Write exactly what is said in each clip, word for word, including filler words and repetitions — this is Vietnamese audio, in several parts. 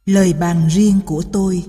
Lời bàn riêng của tôi.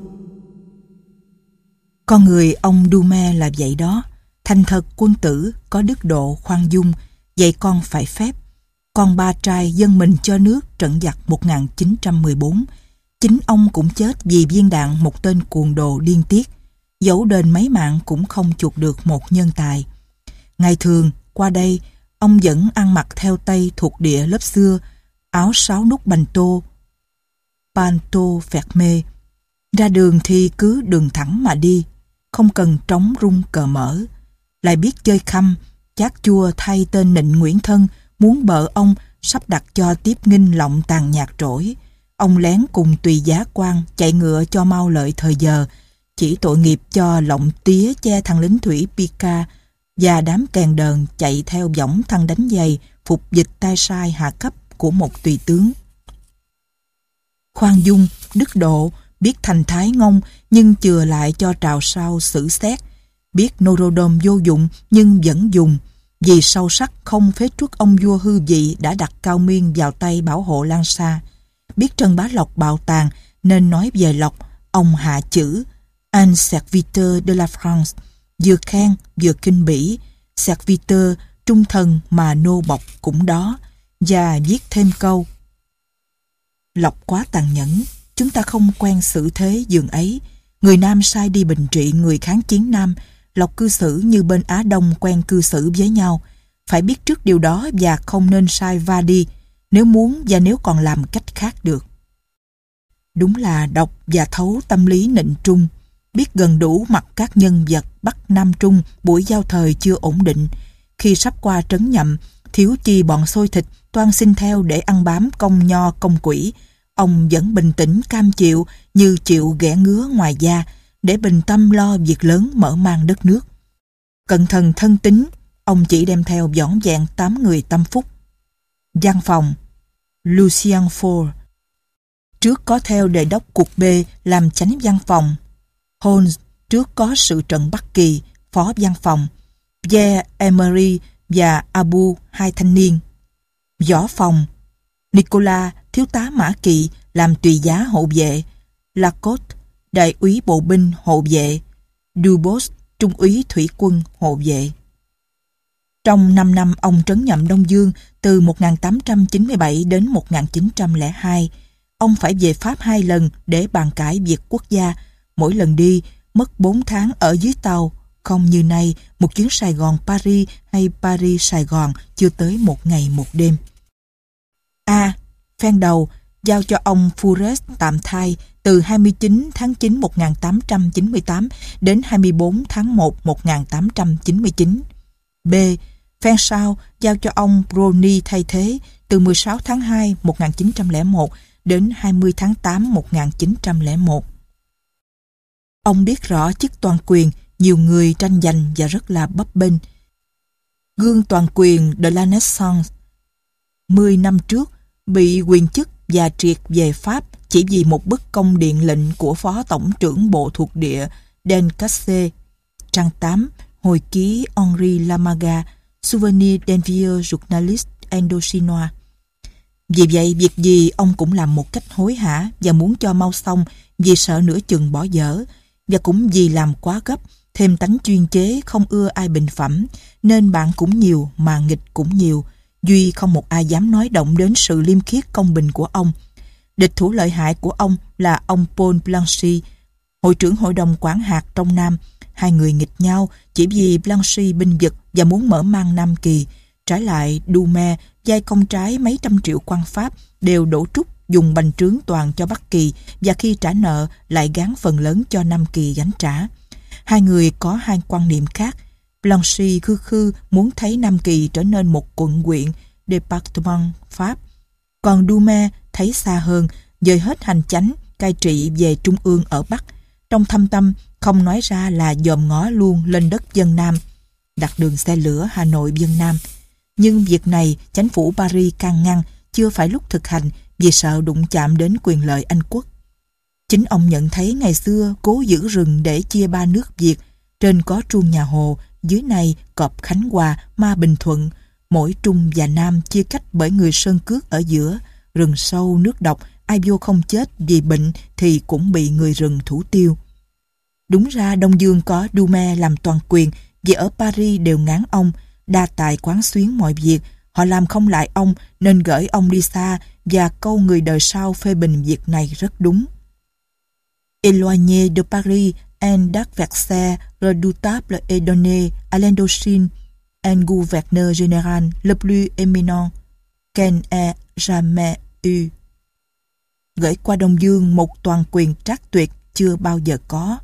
Con người ông Dume là vậy đó, thành thật quân tử, có đức độ, khoan dung, dạy con phải phép. Con ba trai dâng mình cho nước trận giặc một nghìn chín trăm mười bốn. Chính ông cũng chết vì viên đạn một tên cuồng đồ điên tiết. Dẫu đền mấy mạng cũng không chuộc được một nhân tài. Ngày thường, qua đây, ông vẫn ăn mặc theo Tây thuộc địa lớp xưa, áo sáu nút bành tô, panto fermé. Ra đường thì cứ đường thẳng mà đi, không cần trống rung cờ mở. Lại biết chơi khăm, chát chua thay tên nịnh Nguyễn Thân, muốn bợ ông sắp đặt cho tiếp nghinh lọng tàn nhạc trỗi. Ông lén cùng tùy giá quan chạy ngựa cho mau lợi thời giờ, chỉ tội nghiệp cho lọng tía che thằng lính thủy Pica và đám kèn đờn chạy theo võng thằng đánh giày phục dịch tay sai hạ cấp của một tùy tướng. Khoan dung, đức độ, biết thành thái ngông nhưng chừa lại cho trào sao xử xét, biết Norodom vô dụng nhưng vẫn dùng, vì sâu sắc không phế truất ông vua hư vị đã đặt Cao Miên vào tay bảo hộ Lan Sa. Biết Trần Bá Lộc bạo tàn nên nói về Lộc, ông hạ chữ un serviteur de la France, vừa khen vừa kinh bỉ. Serviteur trung thần mà nô bộc cũng đó, và viết thêm câu: Lộc quá tàn nhẫn, chúng ta không quen xử thế giường ấy. Người Nam sai đi bình trị người kháng chiến Nam, Lộc cư xử như bên Á Đông quen cư xử với nhau. Phải biết trước điều đó và không nên sai va đi, nếu muốn và nếu còn làm cách khác được. Đúng là đọc và thấu tâm lý nịnh Trung, biết gần đủ mặt các nhân vật Bắc Nam Trung buổi giao thời chưa ổn định. Khi sắp qua trấn Nhậm, thiếu chi bọn xôi thịt toan xin theo để ăn bám công nho công quỷ, ông vẫn bình tĩnh cam chịu như chịu ghẻ ngứa ngoài da, để bình tâm lo việc lớn mở mang đất nước. Cẩn thận thân tín, ông chỉ đem theo vỏn vẹn tám người tâm phúc. Văn phòng Lucien Faure trước có theo đề đốc cục B làm chánh văn phòng. Holmes trước có sự trận Bắc Kỳ, phó văn phòng. Pierre Emery và Abu hai thanh niên. Võ phòng Nicolas thiếu tá mã kỵ làm tùy giá hộ vệ. Lacoste đại úy bộ binh hộ vệ. Dubos trung úy thủy quân hộ vệ. Trong năm năm ông trấn nhậm Đông Dương từ một nghìn tám trăm chín mươi bảy đến một nghìn chín trăm lẻ hai, ông phải về Pháp hai lần để bàn cãi việc quốc gia. Mỗi lần đi mất bốn tháng ở dưới tàu, không như nay một chuyến Sài Gòn-Paris hay Paris-Sài Gòn chưa tới một ngày một đêm. A. À, phen đầu giao cho ông Fourès tạm thai từ hai mươi chín tháng chín một nghìn tám trăm chín mươi tám đến hai mươi bốn tháng một một nghìn tám trăm chín mươi chín. B. Phen sau giao cho ông Brony thay thế từ mười sáu tháng hai một nghìn chín trăm lẻ một đến hai mươi tháng tám một nghìn chín trăm lẻ một. Ông biết rõ chức toàn quyền, nhiều người tranh giành và rất là bấp bênh. Gương toàn quyền de la Naissance mười năm trước bị quyền chức và triệt về Pháp chỉ vì một bức công điện lệnh của Phó Tổng trưởng Bộ thuộc địa Dencasse. Trang tám, hồi ký Henri Lamaga, Souvenir d'un vieux journaliste Indochinois. Vì vậy, việc gì ông cũng làm một cách hối hả và muốn cho mau xong vì sợ nửa chừng bỏ dở, và cũng vì làm quá gấp, thêm tánh chuyên chế không ưa ai bình phẩm, nên bạn cũng nhiều mà nghịch cũng nhiều. Duy không một ai dám nói động đến sự liêm khiết công bình của ông. Địch thủ lợi hại của ông là ông Paul Blanchy, hội trưởng hội đồng quản hạt trong Nam. Hai người nghịch nhau chỉ vì Blanchy binh vực và muốn mở mang Nam Kỳ. Trái lại, Dume vay công trái mấy trăm triệu quan Pháp đều đổ trút dùng bành trướng toàn cho Bắc Kỳ, và khi trả nợ lại gán phần lớn cho Nam Kỳ gánh trả. Hai người có hai quan niệm khác. Blanchy khư khư muốn thấy Nam Kỳ trở nên một quận huyện, département Pháp. Còn Dume thấy xa hơn, dời hết hành chánh, cai trị về trung ương ở Bắc. Trong thâm tâm, không nói ra là dòm ngó luôn lên đất dân Nam, đặt đường xe lửa Hà Nội dân Nam. Nhưng việc này chánh phủ Paris can ngăn, chưa phải lúc thực hành vì sợ đụng chạm đến quyền lợi Anh quốc. Chính ông nhận thấy ngày xưa cố giữ rừng để chia ba nước Việt, trên có Truông Nhà Hồ, dưới này Cọp Khánh Hòa, Ma Bình Thuận, mỗi Trung và Nam chia cách bởi người Sơn Cước ở giữa, rừng sâu nước độc, ai vô không chết vì bệnh thì cũng bị người rừng thủ tiêu. Đúng ra Đông Dương có Doumer làm toàn quyền, vì ở Paris đều ngán ông, đa tài quán xuyến mọi việc, họ làm không lại ông nên gửi ông đi xa, và câu người đời sau phê bình việc này rất đúng. Éloigné de Paris, un adversaire redoutable et donné à l'Indochine, un gouverneur général le plus éminent qu'elle ait jamais eu. Gửi qua Đông Dương một toàn quyền trác tuyệt chưa bao giờ có.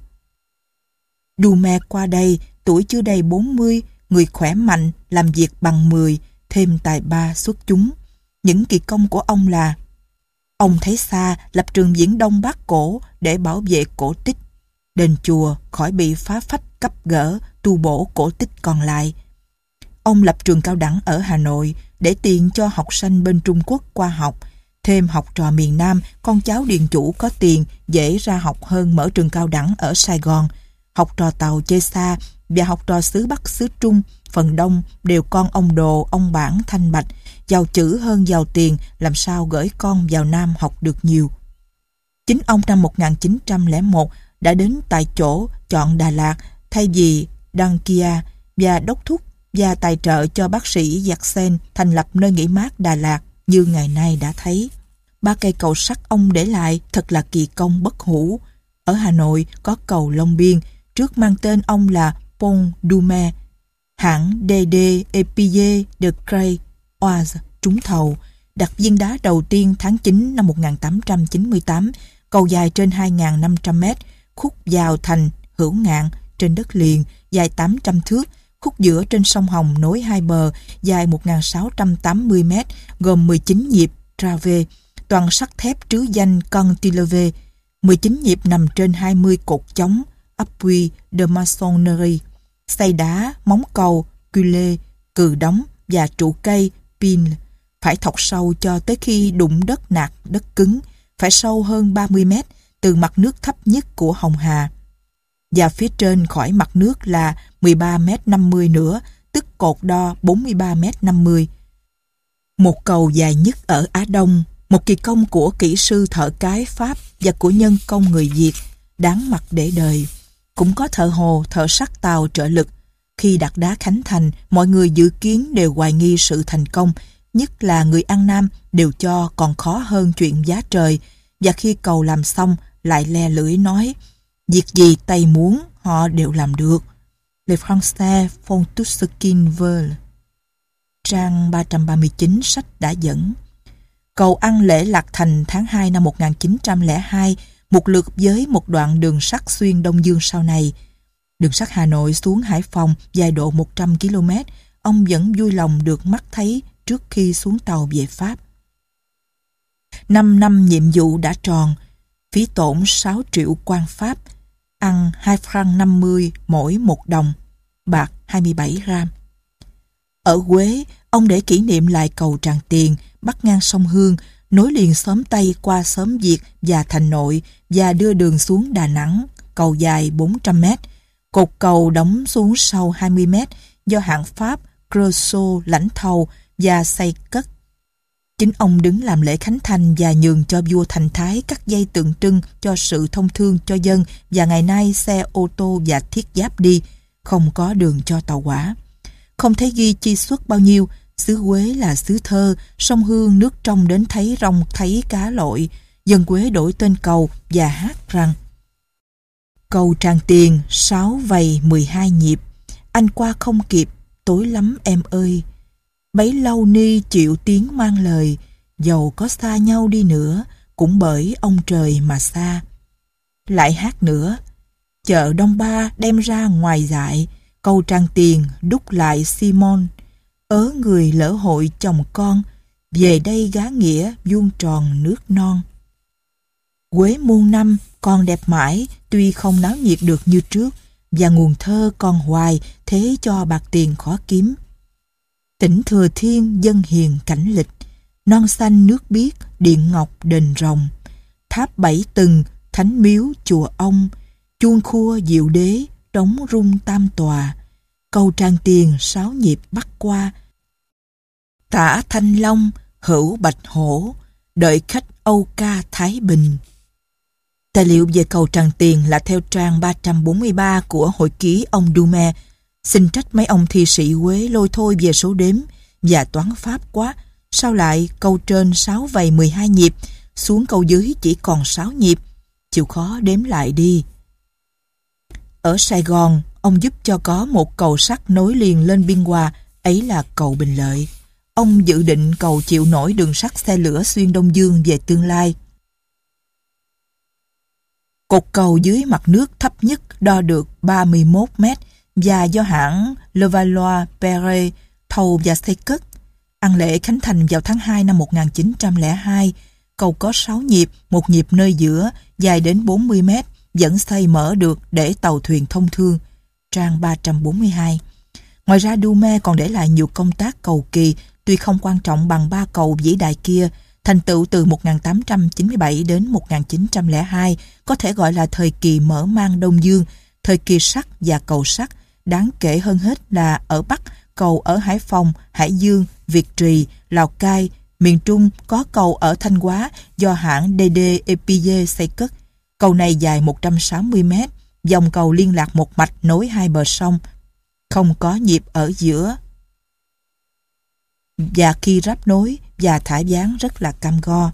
Doumer qua đây, tuổi chưa đầy bốn mươi, người khỏe mạnh, làm việc bằng mười, thêm tài ba xuất chúng. Những kỳ công của ông là: ông thấy xa lập trường Viễn Đông Bắc Cổ để bảo vệ cổ tích, đền chùa khỏi bị phá phách cắp gỡ, tu bổ cổ tích còn lại. Ông lập trường cao đẳng ở Hà Nội để tiền cho học sinh bên Trung Quốc qua học, thêm học trò miền Nam, con cháu điền chủ có tiền dễ ra học hơn mở trường cao đẳng ở Sài Gòn. Học trò Tàu chơi xa và học trò xứ Bắc xứ Trung phần đông đều con ông Đồ, ông Bản, Thanh Bạch, giàu chữ hơn giàu tiền, làm sao gửi con vào Nam học được nhiều. Chính ông năm một nghìn chín trăm lẻ một đã đến tại chỗ chọn Đà Lạt thay vì Đăng Kia và đốc thúc và tài trợ cho bác sĩ Giặc Sen thành lập nơi nghỉ mát Đà Lạt như ngày nay đã thấy. Ba cây cầu sắt ông để lại thật là kỳ công bất hủ. Ở Hà Nội có cầu Long Biên, trước mang tên ông là Pont Doumer. Hãng đê đê Épille de Cray Oise trúng thầu, đặt viên đá đầu tiên tháng chín năm một nghìn tám trăm chín mươi tám, cầu dài trên hai nghìn năm trăm mét, khúc vào thành Hữu Ngạn trên đất liền dài tám trăm thước, khúc giữa trên sông Hồng nối hai bờ dài một nghìn sáu trăm tám mươi mét, gồm mười chín nhịp trave, toàn sắt thép trứ danh cantilever, mười chín nhịp nằm trên hai mươi cột chống appui de maçonnerie, xây đá, móng cầu, culé, cừ đóng và trụ cây, pin, phải thọc sâu cho tới khi đụng đất nạc, đất cứng, phải sâu hơn ba mươi mét từ mặt nước thấp nhất của Hồng Hà. Và phía trên khỏi mặt nước là mười ba mét năm mươi nữa, tức cột đo bốn mươi ba mét năm mươi. Một cầu dài nhất ở Á Đông, một kỳ công của kỹ sư thợ cái Pháp và của nhân công người Việt, đáng mặt để đời. Cũng có thợ hồ, thợ sắt Tàu trợ lực. Khi đặt đá khánh thành, mọi người dự kiến đều hoài nghi sự thành công, nhất là người An Nam đều cho còn khó hơn chuyện giá trời, và khi cầu làm xong lại le lưỡi nói việc gì Tây muốn họ đều làm được. Les Français font tout ce qu'ils veulent. Trang ba trăm ba mươi chín sách đã dẫn. Cầu ăn lễ Lạc Thành tháng hai năm một nghìn chín trăm lẻ hai, một lượt với một đoạn đường sắt xuyên Đông Dương sau này. Đường sắt Hà Nội xuống Hải Phòng dài độ một trăm ki lô mét, ông vẫn vui lòng được mắt thấy trước khi xuống tàu về Pháp. Năm năm nhiệm vụ đã tròn, phí tổn sáu triệu quan Pháp, ăn hai franc năm mươi mỗi một đồng, bạc hai mươi bảy gram. Ở Huế, ông để kỷ niệm lại cầu Tràng Tiền, bắc ngang sông Hương, nối liền xóm Tây qua xóm Việt và thành Nội và đưa đường xuống Đà Nẵng, cầu dài bốn trăm mét. Cột cầu đóng xuống sâu hai mươi mét do hãng Pháp Creusot lãnh thầu và xây cất. Chính ông đứng làm lễ khánh thành và nhường cho vua Thành Thái cắt dây tượng trưng cho sự thông thương cho dân, và ngày nay xe ô tô và thiết giáp đi, không có đường cho tàu hỏa. Không thấy ghi chi suất bao nhiêu, xứ Huế là xứ thơ, sông Hương nước trong đến thấy rong thấy cá lội. Dân Huế đổi tên cầu và hát rằng: cầu Tràng Tiền sáu vầy mười hai nhịp, anh qua không kịp, tối lắm em ơi. Bấy lâu ni chịu tiếng mang lời, dầu có xa nhau đi nữa, cũng bởi ông trời mà xa. Lại hát nữa: chợ Đông Ba đem ra ngoài dại, cầu Tràng Tiền đúc lại Simon. Ớ người lỡ hội chồng con, về đây gá nghĩa vuông tròn nước non. Huế muôn năm còn đẹp mãi, tuy không náo nhiệt được như trước, và nguồn thơ còn hoài, thế cho bạc tiền khó kiếm. Tỉnh Thừa Thiên dân hiền cảnh lịch, non xanh nước biếc, điện ngọc đền rồng, tháp bảy tầng, thánh miếu chùa ông, chuông khua diệu đế, đống rung tam tòa, cầu Tràng Tiền sáu nhịp bắc qua. Tả Thanh Long, hữu Bạch Hổ, đợi khách Âu ca Thái Bình. Tài liệu về cầu Tràng Tiền là theo trang ba trăm bốn mươi ba của hồi ký ông Dume. Xin trách mấy ông thi sĩ Quế lôi thôi về số đếm và toán pháp quá. Sao lại câu trên sáu vầy mười hai nhịp, xuống câu dưới chỉ còn sáu nhịp. Chịu khó đếm lại đi. Ở Sài Gòn, ông giúp cho có một cầu sắt nối liền lên Biên Hòa, ấy là cầu Bình Lợi. Ông dự định cầu chịu nổi đường sắt xe lửa xuyên Đông Dương về tương lai. Cột cầu dưới mặt nước thấp nhất đo được ba mươi mốt mét và do hãng Levallois-Perret thầu và xây cất. Ăn lễ khánh thành vào tháng hai năm một nghìn chín trăm lẻ hai. Cầu có sáu nhịp, một nhịp nơi giữa, dài đến bốn mươi mét, vẫn xây mở được để tàu thuyền thông thương. Trang ba trăm bốn mươi hai. Ngoài ra Dume còn để lại nhiều công tác cầu kỳ, tuy không quan trọng bằng ba cầu vĩ đại kia. Thành tựu từ một nghìn tám trăm chín mươi bảy đến một nghìn chín trăm lẻ hai có thể gọi là thời kỳ mở mang Đông Dương, thời kỳ sắt và cầu sắt. Đáng kể hơn hết là ở Bắc, cầu ở Hải Phòng, Hải Dương, Việt Trì, Lào Cai. Miền Trung có cầu ở Thanh Hóa do hãng đê đê e pê giê xây cất. Cầu này dài một trăm sáu mươi mét, dòng cầu liên lạc một mạch nối hai bờ sông, không có nhịp ở giữa. Và khi ráp nối và thả dáng rất là cam go.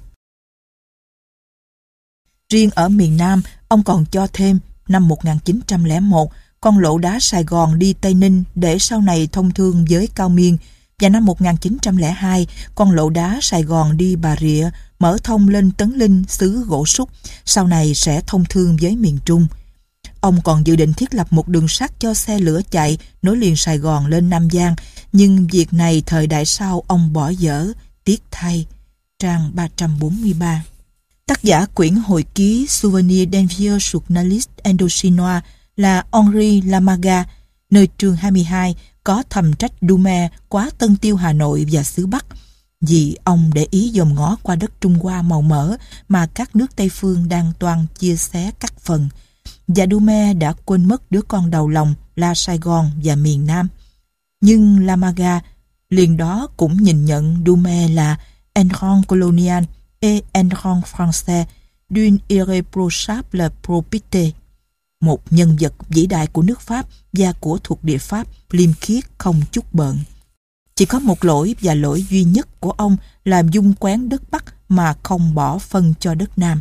Riêng ở miền Nam, ông còn cho thêm năm một nghìn chín trăm lẻ một con lộ đá Sài Gòn đi Tây Ninh để sau này thông thương với Cao Miên, và năm một nghìn chín trăm lẻ hai con lộ đá Sài Gòn đi Bà Rịa mở thông lên Tấn Linh xứ gỗ súc, sau này sẽ thông thương với miền Trung. Ông còn dự định thiết lập một đường sắt cho xe lửa chạy nối liền Sài Gòn lên Nam Giang, nhưng việc này thời đại sau ông bỏ dở, tiếc thay. Trang ba trăm bốn mươi ba. Tác giả quyển hồi ký Souvenir d'un vieux journaliste indochinois là Henri Lamaga, nơi trường hai mươi hai có thầm trách Dume quá Tân Tiêu Hà Nội và xứ Bắc, vì ông để ý dòm ngó qua đất Trung Hoa màu mỡ mà các nước Tây Phương đang toan chia xé cắt phần, và Dume đã quên mất đứa con đầu lòng là Sài Gòn và miền Nam. Nhưng Lamaga liền đó cũng nhìn nhận Dume là un grand colonial et un grand français d'une irréprochable probité, một nhân vật vĩ đại của nước Pháp và của thuộc địa Pháp, liêm khiết không chút bợn. Chỉ có một lỗi, và lỗi duy nhất của ông là dung quén đất Bắc mà không bỏ phân cho đất Nam.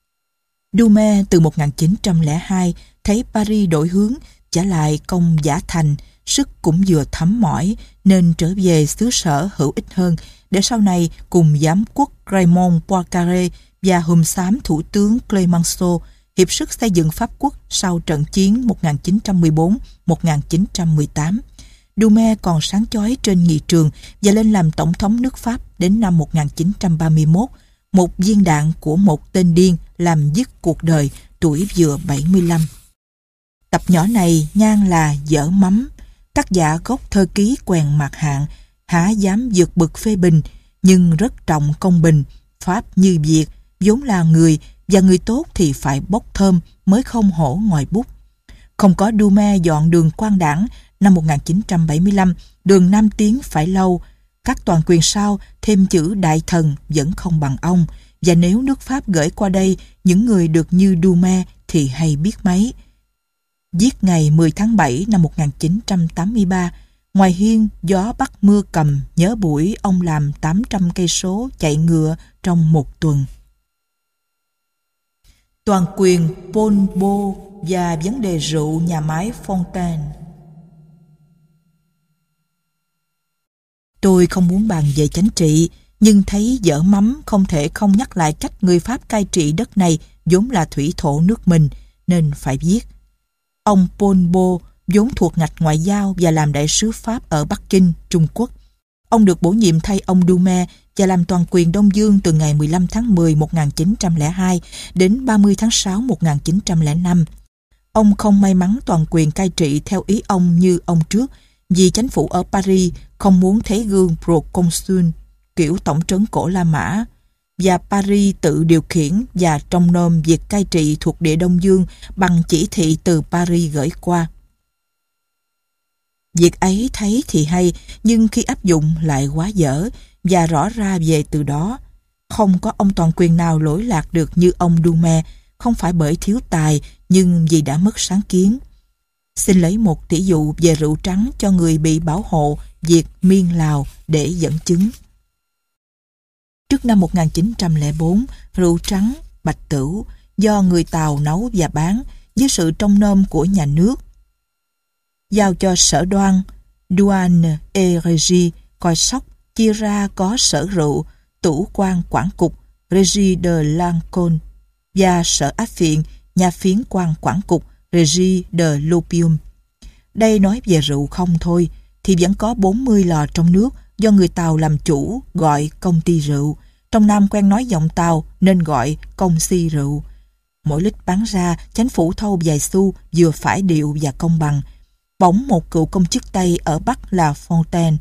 Dume từ một nghìn chín trăm lẻ hai thấy Paris đổi hướng, trả lại công giả thành, sức cũng vừa thấm mỏi nên trở về xứ sở hữu ích hơn, để sau này cùng giám quốc Raymond Poincaré và hùm xám thủ tướng Clemenceau hiệp sức xây dựng Pháp quốc sau trận chiến một nghìn chín trăm mười bốn đến một nghìn chín trăm mười tám. Dume còn sáng chói trên nghị trường và lên làm tổng thống nước Pháp đến năm một nghìn chín trăm ba mươi mốt, một viên đạn của một tên điên làm dứt cuộc đời tuổi vừa bảy mươi lăm. Tập nhỏ này ngang là dở mắm, tác giả gốc thơ ký Quèn Mạc Hạn há dám vượt bực phê bình, nhưng rất trọng công bình. Pháp như Việt vốn là người, và người tốt thì phải bốc thơm mới không hổ ngòi bút. Không có Dume dọn đường Quang Đảng năm một nghìn chín trăm bảy mươi lăm, đường Nam Tiến phải lâu. Các toàn quyền sau thêm chữ đại thần vẫn không bằng ông, và nếu nước Pháp gửi qua đây những người được như Dume thì hay biết mấy. Viết ngày mười tháng bảy năm một nghìn chín trăm tám mươi ba, ngoài hiên gió bắc mưa cầm, nhớ buổi ông làm tám trăm cây số chạy ngựa trong một tuần. Toàn quyền Pol Pot và vấn đề rượu nhà máy Fontaine. Tôi không muốn bàn về chính trị, nhưng thấy dở mắm không thể không nhắc lại cách người Pháp cai trị đất này vốn là thủy thổ nước mình, nên phải viết. Ông Pol Pot vốn thuộc ngạch ngoại giao và làm đại sứ Pháp ở Bắc Kinh, Trung Quốc. Ông được bổ nhiệm thay ông Dume và làm toàn quyền Đông Dương từ ngày mười lăm tháng mười một nghìn chín trăm lẻ hai đến ba mươi tháng sáu một nghìn chín trăm lẻ năm. Ông không may mắn toàn quyền cai trị theo ý ông như ông trước, vì chính phủ ở Paris không muốn thấy gương proconsul kiểu tổng trấn cổ La Mã, và Paris tự điều khiển và trông nom việc cai trị thuộc địa Đông Dương bằng chỉ thị từ Paris gửi qua. Việc ấy thấy thì hay, nhưng khi áp dụng lại quá dở, và rõ ra về từ đó. Không có ông toàn quyền nào lỗi lạc được như ông Dume, không phải bởi thiếu tài, nhưng vì đã mất sáng kiến. Xin lấy một tỷ dụ về rượu trắng cho người bị bảo hộ việc miên Lào để dẫn chứng. Trước năm một nghìn chín trăm lẻ bốn, rượu trắng, bạch tửu do người Tàu nấu và bán dưới sự trông nom của nhà nước, giao cho sở đoan, douane et régie coi sóc, chia ra có sở rượu, tủ quan quản cục, régie de l'Ancon, và sở áp phiện, nhà phiến quan quản cục, régie de l'Opium. Đây nói về rượu không thôi, thì vẫn có bốn mươi lò trong nước do người Tàu làm chủ, gọi công ty rượu. Trong Nam quen nói giọng Tàu nên gọi công si rượu. Mỗi lít bán ra, chính phủ thâu vài xu, vừa phải điệu và công bằng. Bỗng một cựu công chức Tây ở Bắc là Fontaine.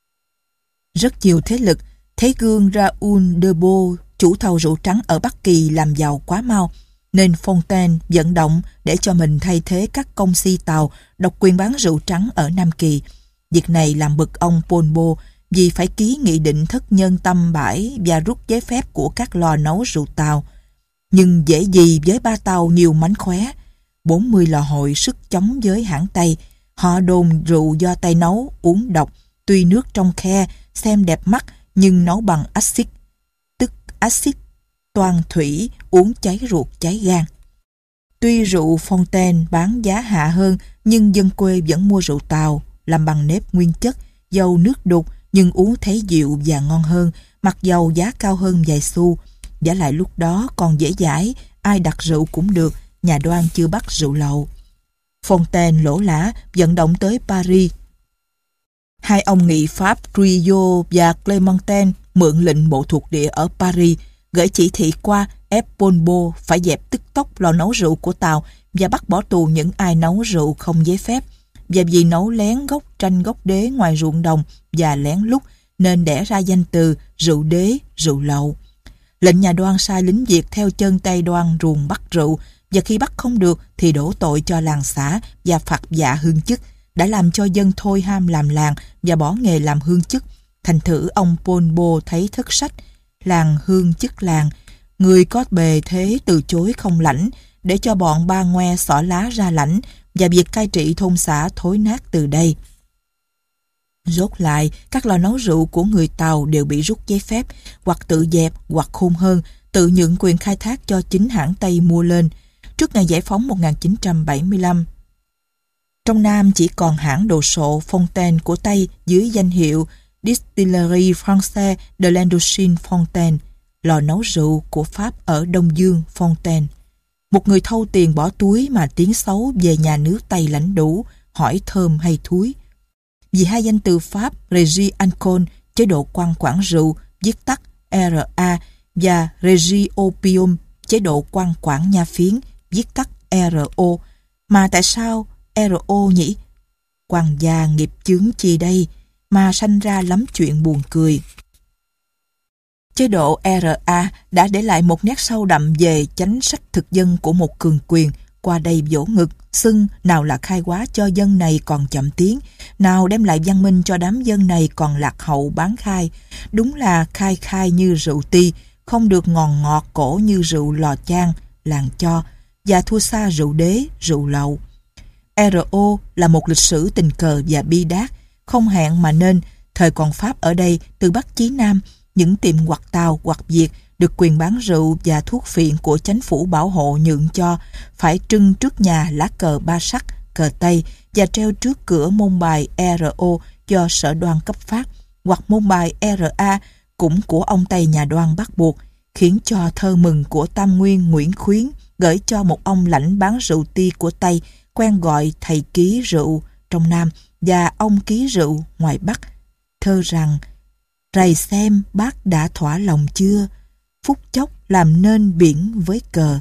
Rất nhiều thế lực thấy gương Raoul de Beau, chủ thầu rượu trắng ở Bắc Kỳ làm giàu quá mau, nên Fontaine vận động để cho mình thay thế các công si Tàu độc quyền bán rượu trắng ở Nam Kỳ. Việc này làm bực ông Paul Bou vì phải ký nghị định thất nhân tâm bãi và rút giấy phép của các lò nấu rượu Tàu. Nhưng dễ gì với ba Tàu nhiều mánh khóe. bốn mươi lò hội sức chống với hãng Tây. Họ đồn rượu do Tây nấu, uống độc, tuy nước trong khe, xem đẹp mắt nhưng nấu bằng axit, tức axit toan thủy, uống cháy ruột cháy gan. Tuy rượu Fontaine bán giá hạ hơn, nhưng dân quê vẫn mua rượu Tàu, làm bằng nếp nguyên chất, dầu nước đục nhưng uống thấy dịu và ngon hơn, mặc dầu giá cao hơn vài xu. Giả lại lúc đó còn dễ dãi, ai đặt rượu cũng được, nhà đoan chưa bắt rượu lậu. Fontaine lỗ lã vận động tới Paris. Hai ông nghị Pháp Guyot và Clementin mượn lệnh bộ thuộc địa ở Paris, gửi chỉ thị qua ép Paul Bou phải dẹp tức tốc lò nấu rượu của Tàu và bắt bỏ tù những ai nấu rượu không giấy phép. Và vì nấu lén gốc tranh gốc đế ngoài ruộng đồng và lén lút nên đẻ ra danh từ rượu đế, rượu lậu. Lệnh nhà đoan sai lính Việt theo chân Tây đoan ruồng bắt rượu, và khi bắt không được thì đổ tội cho làng xã và phạt dạ hương chức, đã làm cho dân thôi ham làm làng và bỏ nghề làm hương chức. Thành thử ông Paul Bou thấy thất sách, làng hương chức làng, người có bề thế từ chối không lãnh, để cho bọn ba ngoe xỏ lá ra lãnh, và việc cai trị thôn xã thối nát từ đây. Rốt lại, các lò nấu rượu của người Tàu đều bị rút giấy phép, hoặc tự dẹp, hoặc khôn hơn, tự nhượng quyền khai thác cho chính hãng Tây mua lên. Trước ngày giải phóng một nghìn chín trăm bảy mươi lăm, trong Nam chỉ còn hãng đồ sộ Fontaine của Tây dưới danh hiệu Distillerie Française de l'Indochine Fontaine, lò nấu rượu của Pháp ở Đông Dương Fontaine. Một người thâu tiền bỏ túi mà tiếng xấu về nhà nước Tây lãnh đủ, hỏi thơm hay thúi. Vì hai danh từ Pháp Régie Ancon, chế độ quan quản rượu, viết tắt rờ a, và Régie Opium, chế độ quan quản nha phiến, viết tắt rờ o. Mà tại sao rờ o nhỉ? Quan gia nghiệp chướng chi đây mà sanh ra lắm chuyện buồn cười. Chế độ rờ a đã để lại một nét sâu đậm về chánh sách thực dân của một cường quyền, qua đây vỗ ngực, xưng nào là khai hóa cho dân này còn chậm tiến, nào đem lại văn minh cho đám dân này còn lạc hậu bán khai. Đúng là khai khai như rượu ti, không được ngon ngọt cổ như rượu lò chan, làng cho, và thua xa rượu đế, rượu lậu. rờ o là một lịch sử tình cờ và bi đát, không hẹn mà nên, thời còn Pháp ở đây, từ Bắc chí Nam, những tiệm hoặc Tàu hoặc Việt được quyền bán rượu và thuốc phiện của chính phủ bảo hộ nhượng cho, phải trưng trước nhà lá cờ ba sắc, cờ Tây, và treo trước cửa môn bài rờ o do sở đoan cấp phát, hoặc môn bài rờ a cũng của ông Tây nhà đoan bắt buộc, khiến cho thơ mừng của Tam Nguyên Nguyễn Khuyến gửi cho một ông lãnh bán rượu ti của Tây, quen gọi thầy ký rượu trong Nam và ông ký rượu ngoài Bắc. Thơ rằng: rày xem bác đã thỏa lòng chưa, phút chốc làm nên biển với cờ.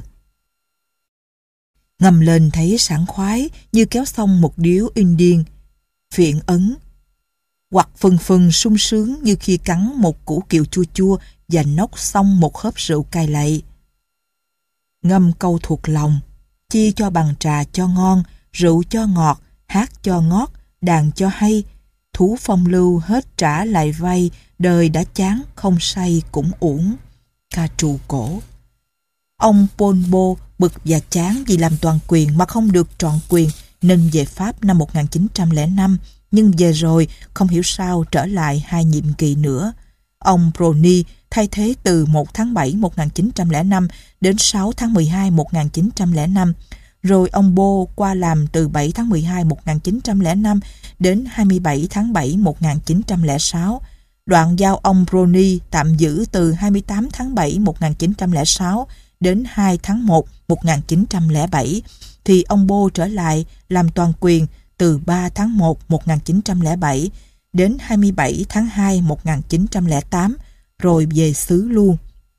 Ngâm lên thấy sảng khoái như kéo xong một điếu Indian phiện ấn, hoặc phừng phừng sung sướng như khi cắn một củ kiệu chua chua và nốc xong một hớp rượu cay lậy. Ngâm câu thuộc lòng, chi cho bằng trà cho ngon, rượu cho ngọt, hát cho ngót, đàn cho hay, thú phong lưu hết trả lại vay, đời đã chán không say cũng uổng. ca trù cổ. Ông Pol Pot bực và chán vì làm toàn quyền mà không được trọn quyền nên về Pháp năm một nghìn chín trăm lẻ năm, nhưng về rồi không hiểu sao trở lại hai nhiệm kỳ nữa. Ông Broglie thay thế từ một tháng bảy một nghìn chín trăm lẻ năm đến sáu tháng mười hai một nghìn chín trăm lẻ năm, rồi ông Bô qua làm từ bảy tháng mười hai một nghìn chín trăm lẻ năm đến hai mươi bảy tháng bảy một nghìn chín trăm lẻ sáu. Đoạn giao ông Broglie tạm giữ từ hai mươi tám tháng bảy một nghìn chín trăm lẻ sáu đến hai tháng một một nghìn chín trăm lẻ bảy, thì ông Bô trở lại làm toàn quyền từ ba tháng một một nghìn chín trăm lẻ bảy đến hai mươi bảy tháng hai một nghìn chín trăm lẻ tám, rồi về xứ luôn.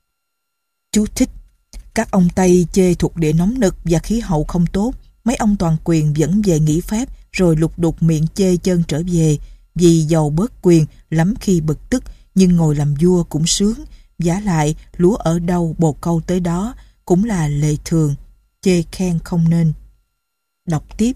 Chú thích: các ông Tây chê thuộc địa nóng nực và khí hậu không tốt, mấy ông toàn quyền vẫn về nghỉ phép rồi lục đục miệng chê chân trở về, vì giàu bớt quyền lắm khi bực tức, nhưng ngồi làm vua cũng sướng, vả lại lúa ở đâu bồ câu tới đó, cũng là lệ thường, chê khen không nên. Đọc tiếp: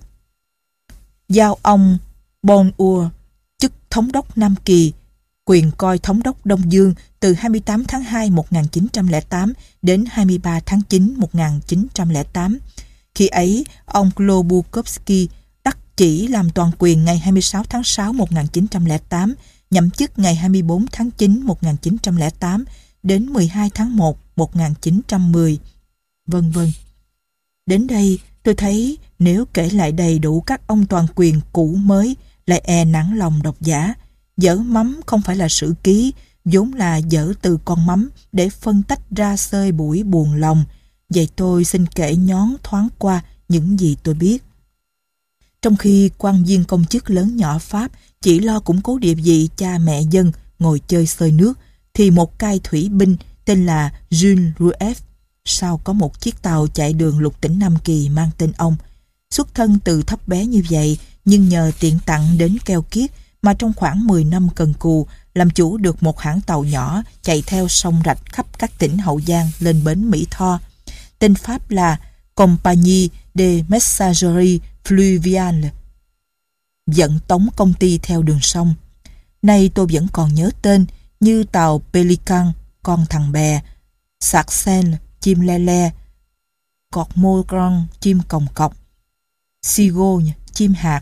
giao ông Bon Ur chức thống đốc Nam Kỳ, quyền coi thống đốc Đông Dương từ hai mươi tám tháng hai một nghìn chín trăm lẻ tám đến hai mươi ba tháng chín một nghìn chín trăm lẻ tám. Khi ấy, ông Klobuchowski đắc chỉ làm toàn quyền ngày hai mươi sáu tháng sáu một nghìn chín trăm lẻ tám, nhậm chức ngày hai mươi bốn tháng chín một nghìn chín trăm lẻ tám đến mười hai tháng một một nghìn chín trăm mười, vân vân. Đến đây, tôi thấy nếu kể lại đầy đủ các ông toàn quyền cũ mới, lại e nản lòng độc giả. Dở mắm không phải là sử ký, vốn là dở từ con mắm để phân tách ra xơi buổi buồn lòng. Vậy tôi xin kể nhón thoáng qua những gì tôi biết. Trong khi quan viên công chức lớn nhỏ Pháp chỉ lo củng cố địa vị cha mẹ dân ngồi chơi xơi nước, thì một cai thủy binh tên là Jules Rueff sau có một chiếc tàu chạy đường lục tỉnh Nam Kỳ mang tên ông. Xuất thân từ thấp bé như vậy, nhưng nhờ tiện tặng đến keo kiết mà trong khoảng mười năm cần cù làm chủ được một hãng tàu nhỏ chạy theo sông rạch khắp các tỉnh Hậu Giang lên bến Mỹ Tho. Tên Pháp là Compagnie de Messageries Fluviales, vận tống công ty theo đường sông. Nay tôi vẫn còn nhớ tên, như tàu Pelican, con thằng bè, Sarcelle, chim le le, Cormorant, chim còng cọc, Cigogne, chim hạt.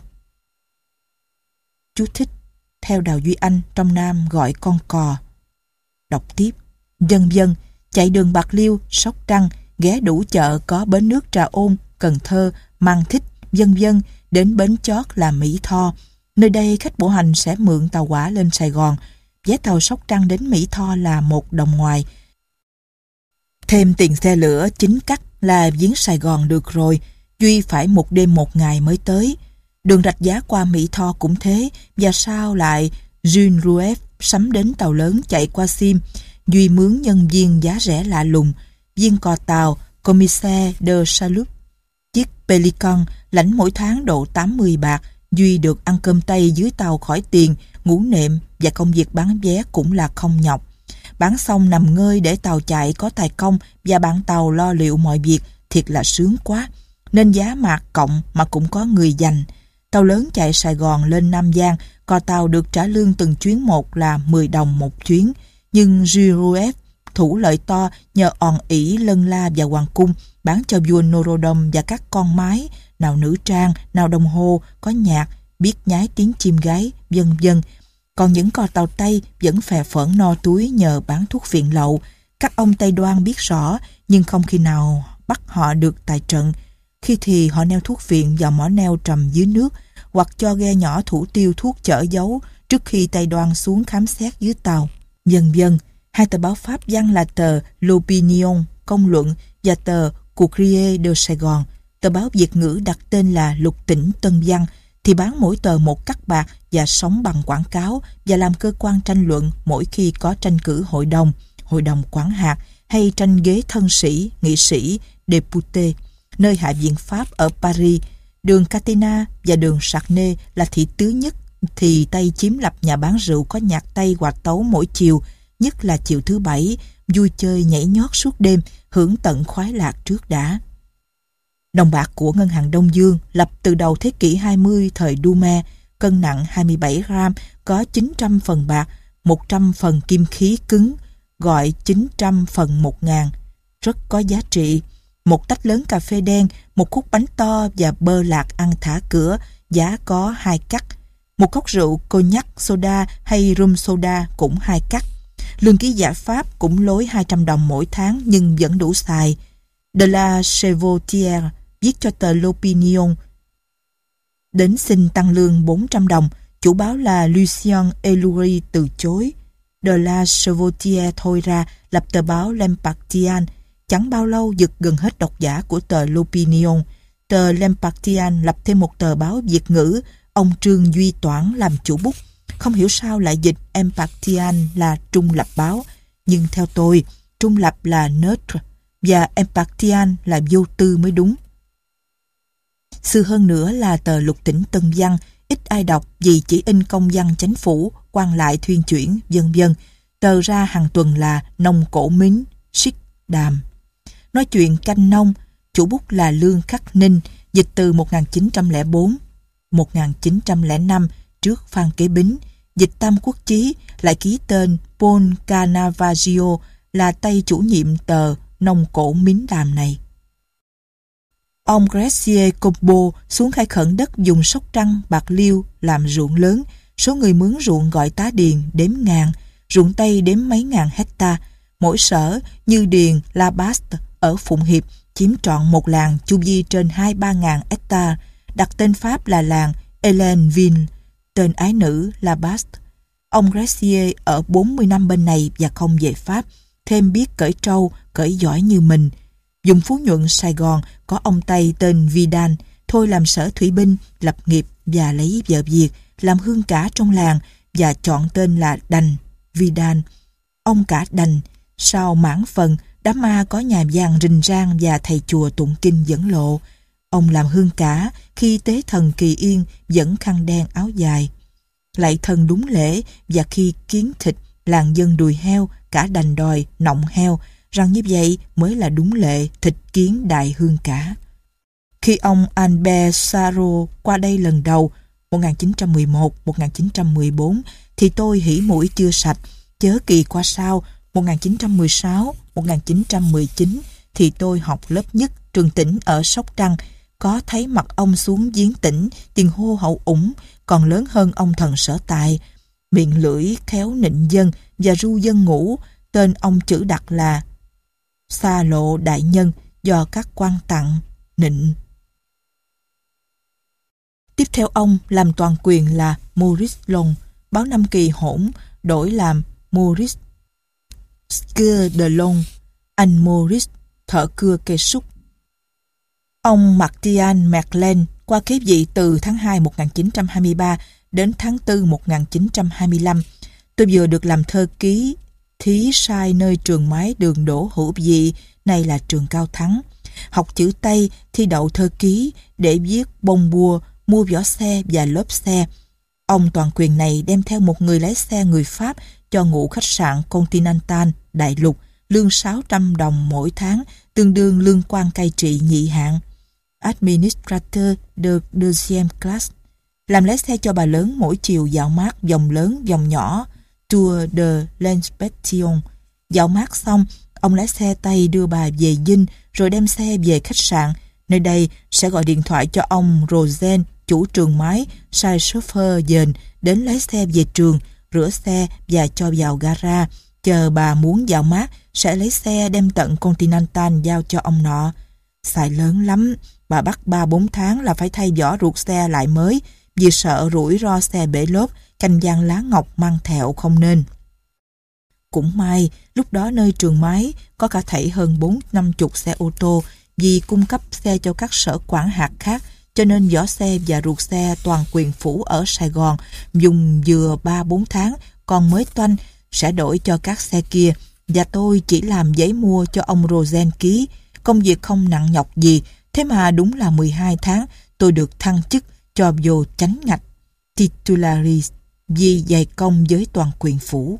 Chú thích: theo Đào Duy Anh, trong Nam gọi con cò. Đọc tiếp: vân vân, chạy đường Bạc Liêu, Sóc Trăng, ghé đủ chợ có bến nước Trà Ôn, Cần Thơ, Mang Thích, vân vân, đến bến chót là Mỹ Tho. Nơi đây khách bộ hành sẽ mượn tàu hỏa lên Sài Gòn. Vé tàu Sóc Trăng đến Mỹ Tho là một đồng ngoài. Thêm tiền xe lửa chính cắt là viếng Sài Gòn được rồi. Duy phải một đêm một ngày mới tới. Đường rạch giá qua Mỹ Tho cũng thế. Và sao lại Jules Rueff sắm đến tàu lớn chạy qua Sim. Duy mướn nhân viên giá rẻ lạ lùng. Viên cò tàu Commissaire de Chaloupe, chiếc Pelican, lãnh mỗi tháng độ tám mươi bạc. Duy được ăn cơm Tây dưới tàu khỏi tiền, ngủ nệm, và công việc bán vé cũng là không nhọc. Bán xong nằm ngơi để tàu chạy có tài công và bạn tàu lo liệu mọi việc, thiệt là sướng quá. Nên giá mạc cộng mà cũng có người dành. Tàu lớn chạy Sài Gòn lên Nam Giang, cò tàu được trả lương từng chuyến một là mười đồng một chuyến. Nhưng Jules Rueff thủ lợi to nhờ òn ỉ lân la và hoàng cung, bán cho vua Norodom và các con mái, nào nữ trang, nào đồng hồ, có nhạc, biết nhái tiếng chim gáy, vân vân. Còn những cò tàu Tây vẫn phè phỡn no túi nhờ bán thuốc viện lậu. Các ông Tây Đoan biết rõ, nhưng không khi nào bắt họ được tại trận. Khi thì họ neo thuốc viện vào mỏ neo trầm dưới nước, hoặc cho ghe nhỏ thủ tiêu thuốc chở giấu trước khi Tây Đoan xuống khám xét dưới tàu, vân vân. Hai tờ báo Pháp văn là tờ L'Opinion, Công luận, và tờ Courrier de Sài Gòn. Tờ báo Việt ngữ đặt tên là Lục tỉnh Tân Văn, thì bán mỗi tờ một cắt bạc và sống bằng quảng cáo, và làm cơ quan tranh luận mỗi khi có tranh cử hội đồng, hội đồng quản hạt, hay tranh ghế thân sĩ, nghị sĩ, député. Nơi Hạ viện Pháp ở Paris, đường Catina và đường Sarney là thị tứ nhất, thì Tây chiếm lập nhà bán rượu có nhạc Tây hòa tấu mỗi chiều, nhất là chiều thứ bảy, vui chơi nhảy nhót suốt đêm, hưởng tận khoái lạc trước đã. Đồng bạc của Ngân hàng Đông Dương lập từ đầu thế kỷ hai mươi thời Doumer, cân nặng hai mươi bảy gram, có chín trăm phần bạc, một trăm phần kim khí cứng, gọi chín trăm phần một ngàn. Rất có giá trị. Một tách lớn cà phê đen, một khúc bánh to và bơ lạc ăn thả cửa, giá có hai cắt. Một cốc rượu cognac soda hay rum soda cũng hai cắt. Lương ký giả Pháp cũng lối hai trăm đồng mỗi tháng nhưng vẫn đủ xài. De la Chevaudière viết cho tờ L'Opinion đến xin tăng lương bốn trăm đồng. Chủ báo là Lucien Eloury từ chối. De la Chevaudière thôi ra lập tờ báo L'Impartial. Chẳng bao lâu giật gần hết độc giả của tờ L'Opinion. Tờ L'Impartial lập thêm một tờ báo Việt ngữ, ông Trương Duy Toản làm chủ bút. Không hiểu sao lại dịch Impartial là trung lập báo, nhưng theo tôi, trung lập là neutre và Impartial là vô tư mới đúng. Xưa hơn nữa là tờ Lục Tỉnh Tân Văn, ít ai đọc vì chỉ in công văn chánh phủ, quan lại thuyên chuyển, vân vân. Tờ ra hàng tuần là Nông Cổ Mính, Xích Đàm. Nói chuyện canh nông, chủ bút là Lương Khắc Ninh, dịch từ một nghìn chín trăm lẻ bốn, một nghìn chín trăm lẻ năm trước Phan Kế Bính, dịch Tam Quốc Chí, lại ký tên Paul Canavaggio là tay chủ nhiệm tờ Nông Cổ Mính Đàm này. Ông Grecier Combo xuống khai khẩn đất dùng Sóc Trăng, Bạc Liêu làm ruộng lớn, số người mướn ruộng gọi tá điền đếm ngàn, ruộng Tây đếm mấy ngàn hecta. Mỗi sở như điền La Baste ở Phụng Hiệp chiếm trọn một làng chu vi trên hai ba ngàn hecta, đặt tên Pháp là làng Helenville, tên ái nữ La Baste. Ông Grecier ở bốn mươi năm bên này và không về Pháp, thêm biết cởi trâu, cởi giỏi như mình. Dùng Phú Nhuận, Sài Gòn có ông Tây tên Vidal, thôi làm sở thủy binh, lập nghiệp và lấy vợ Việt, làm hương cả trong làng và chọn tên là Đành, Vidal. Ông cả Đành, sau mãn phần, đám ma có nhà vàng rình rang và thầy chùa tụng kinh dẫn lộ. Ông làm hương cả, khi tế thần Kỳ Yên dẫn khăn đen áo dài. Lạy thần đúng lễ và khi kiến thịt, làng dân đùi heo, cả Đành đòi nọng heo, rằng như vậy mới là đúng lệ thịt kiến đại hương cả. Khi ông Albert Sarraut qua đây lần đầu, một nghìn chín trăm mười một đến một nghìn chín trăm mười bốn, thì tôi hỉ mũi chưa sạch, chớ kỳ qua sau, một nghìn chín trăm mười sáu đến một nghìn chín trăm mười chín, thì tôi học lớp nhất trường tỉnh ở Sóc Trăng, có thấy mặt ông xuống giếng tỉnh, tiền hô hậu ủng, còn lớn hơn ông thần sở tại, miệng lưỡi khéo nịnh dân và ru dân ngủ. Tên ông chữ đặt là Xa Lộ Đại Nhân do các quan tặng nịnh. Tiếp theo ông làm toàn quyền là Maurice Long, báo Nam Kỳ hỗn đổi làm Maurice Cưa de Long, anh Maurice thợ cưa cây súc. Ông Martial Merlin qua kế vị từ tháng hai một nghìn chín trăm hai mươi ba đến tháng tư một nghìn chín trăm hai mươi lăm. Tôi vừa được làm thơ ký thí sai nơi trường máy đường Đỗ Hữu Dị, nay là trường Cao Thắng. Học chữ Tây, thi đậu thơ ký để viết bông bua, mua vỏ xe và lốp xe. Ông toàn quyền này đem theo một người lái xe người Pháp cho ngụ khách sạn Continental Đại Lục, lương sáu trăm đồng mỗi tháng, tương đương lương quan cai trị nhị hạng. Administrateur de deuxième classe. Làm lái xe cho bà lớn mỗi chiều dạo mát vòng lớn vòng nhỏ, Tour de l'Inspection. Dạo mát xong, ông lái xe Tây đưa bà về Vinh rồi đem xe về khách sạn. Nơi đây sẽ gọi điện thoại cho ông Rosen, chủ trường máy, sai chauffeur dền đến lấy xe về trường, rửa xe và cho vào gara. Chờ bà muốn dạo mát sẽ lấy xe đem tận Continental giao cho ông nọ. Xài lớn lắm, bà bắt ba bốn tháng là phải thay vỏ ruột xe lại mới, vì sợ rủi ro xe bể lốp, canh gian lá ngọc mang thẹo không nên. Cũng may, lúc đó nơi trường máy có cả thảy hơn bốn năm chục xe ô tô, vì cung cấp xe cho các sở quản hạt khác, cho nên vỏ xe và ruột xe toàn quyền phủ ở Sài Gòn, dùng vừa ba bốn tháng, còn mới toanh sẽ đổi cho các xe kia, và tôi chỉ làm giấy mua cho ông Rosen ký, công việc không nặng nhọc gì, thế mà đúng là mười hai tháng tôi được thăng chức cho vô chánh ngạch titularis vì dày công với toàn quyền phủ.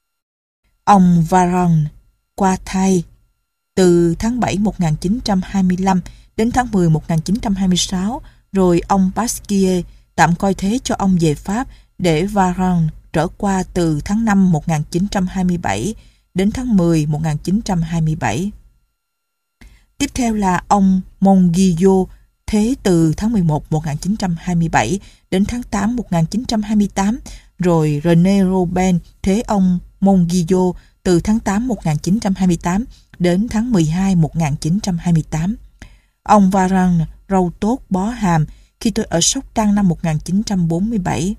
Ông Varon qua thay từ tháng bảy một nghìn chín trăm hai mươi lăm đến tháng mười một nghìn chín trăm hai mươi sáu, rồi ông Pasquier tạm coi thế cho ông về Pháp để Varon trở qua từ tháng năm một nghìn chín trăm hai mươi bảy đến tháng mười một nghìn chín trăm hai mươi bảy. Tiếp theo là ông Monguillo, thế từ tháng mười một một nghìn chín trăm hai mươi bảy đến tháng tám một nghìn chín trăm hai mươi tám, rồi René Robin, thế ông Monguillo từ tháng tám một nghìn chín trăm hai mươi tám đến tháng mười hai một nghìn chín trăm hai mươi tám. Ông Varane, râu tốt bó hàm, khi tôi ở Sóc Trăng năm một nghìn chín trăm bốn mươi bảy.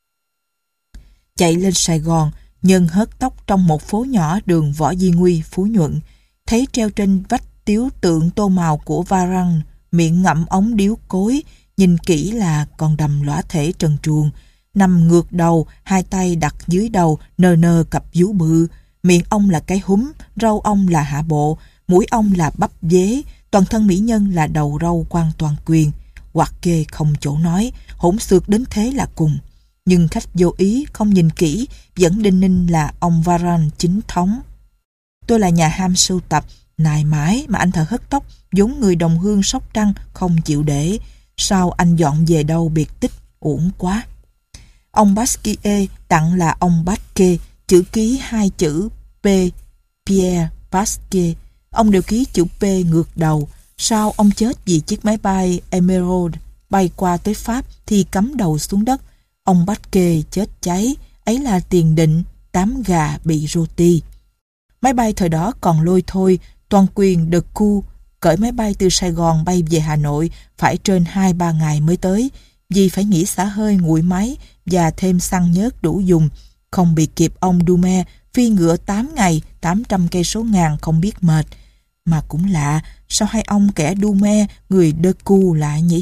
Chạy lên Sài Gòn, nhân hớt tóc trong một phố nhỏ đường Võ Di Nguy, Phú Nhuận, thấy treo trên vách tiếu tượng tô màu của Varane, miệng ngậm ống điếu cối, nhìn kỹ là con đầm lõa thể trần truồng, nằm ngược đầu, hai tay đặt dưới đầu, nơ nơ cặp vú bự. Miệng ông là cái húm, râu ông là hạ bộ, mũi ông là bắp dế, toàn thân mỹ nhân là đầu râu quan toàn quyền. Hoặc ghê không chỗ nói, hỗn xược đến thế là cùng. Nhưng khách vô ý, không nhìn kỹ, vẫn đinh ninh là ông Varane chính thống. Tôi là nhà ham sưu tập, nài mãi mà anh thợ hớt tóc, vốn người đồng hương Sóc Trăng, không chịu để. Sao anh dọn về đâu biệt tích, uổng quá. Ông Basquiat tặng là ông Basquiat, chữ ký hai chữ P, Pierre Basquiat. Ông đều ký chữ P ngược đầu. Sao ông chết vì chiếc máy bay Emerald bay qua tới Pháp thì cắm đầu xuống đất. Ông Basquiat chết cháy, ấy là tiền định, tám gà bị roti. Máy bay thời đó còn lôi thôi, toàn quyền De Coup cởi máy bay từ Sài Gòn bay về Hà Nội phải trên hai ba ngày mới tới, vì phải nghỉ xả hơi nguội máy và thêm xăng nhớt đủ dùng. Không bị kịp ông Dume phi ngựa tám ngày, tám trăm cây số ngàn không biết mệt. Mà cũng lạ, sao hai ông kẻ Dume, người De Coup lạ nhỉ?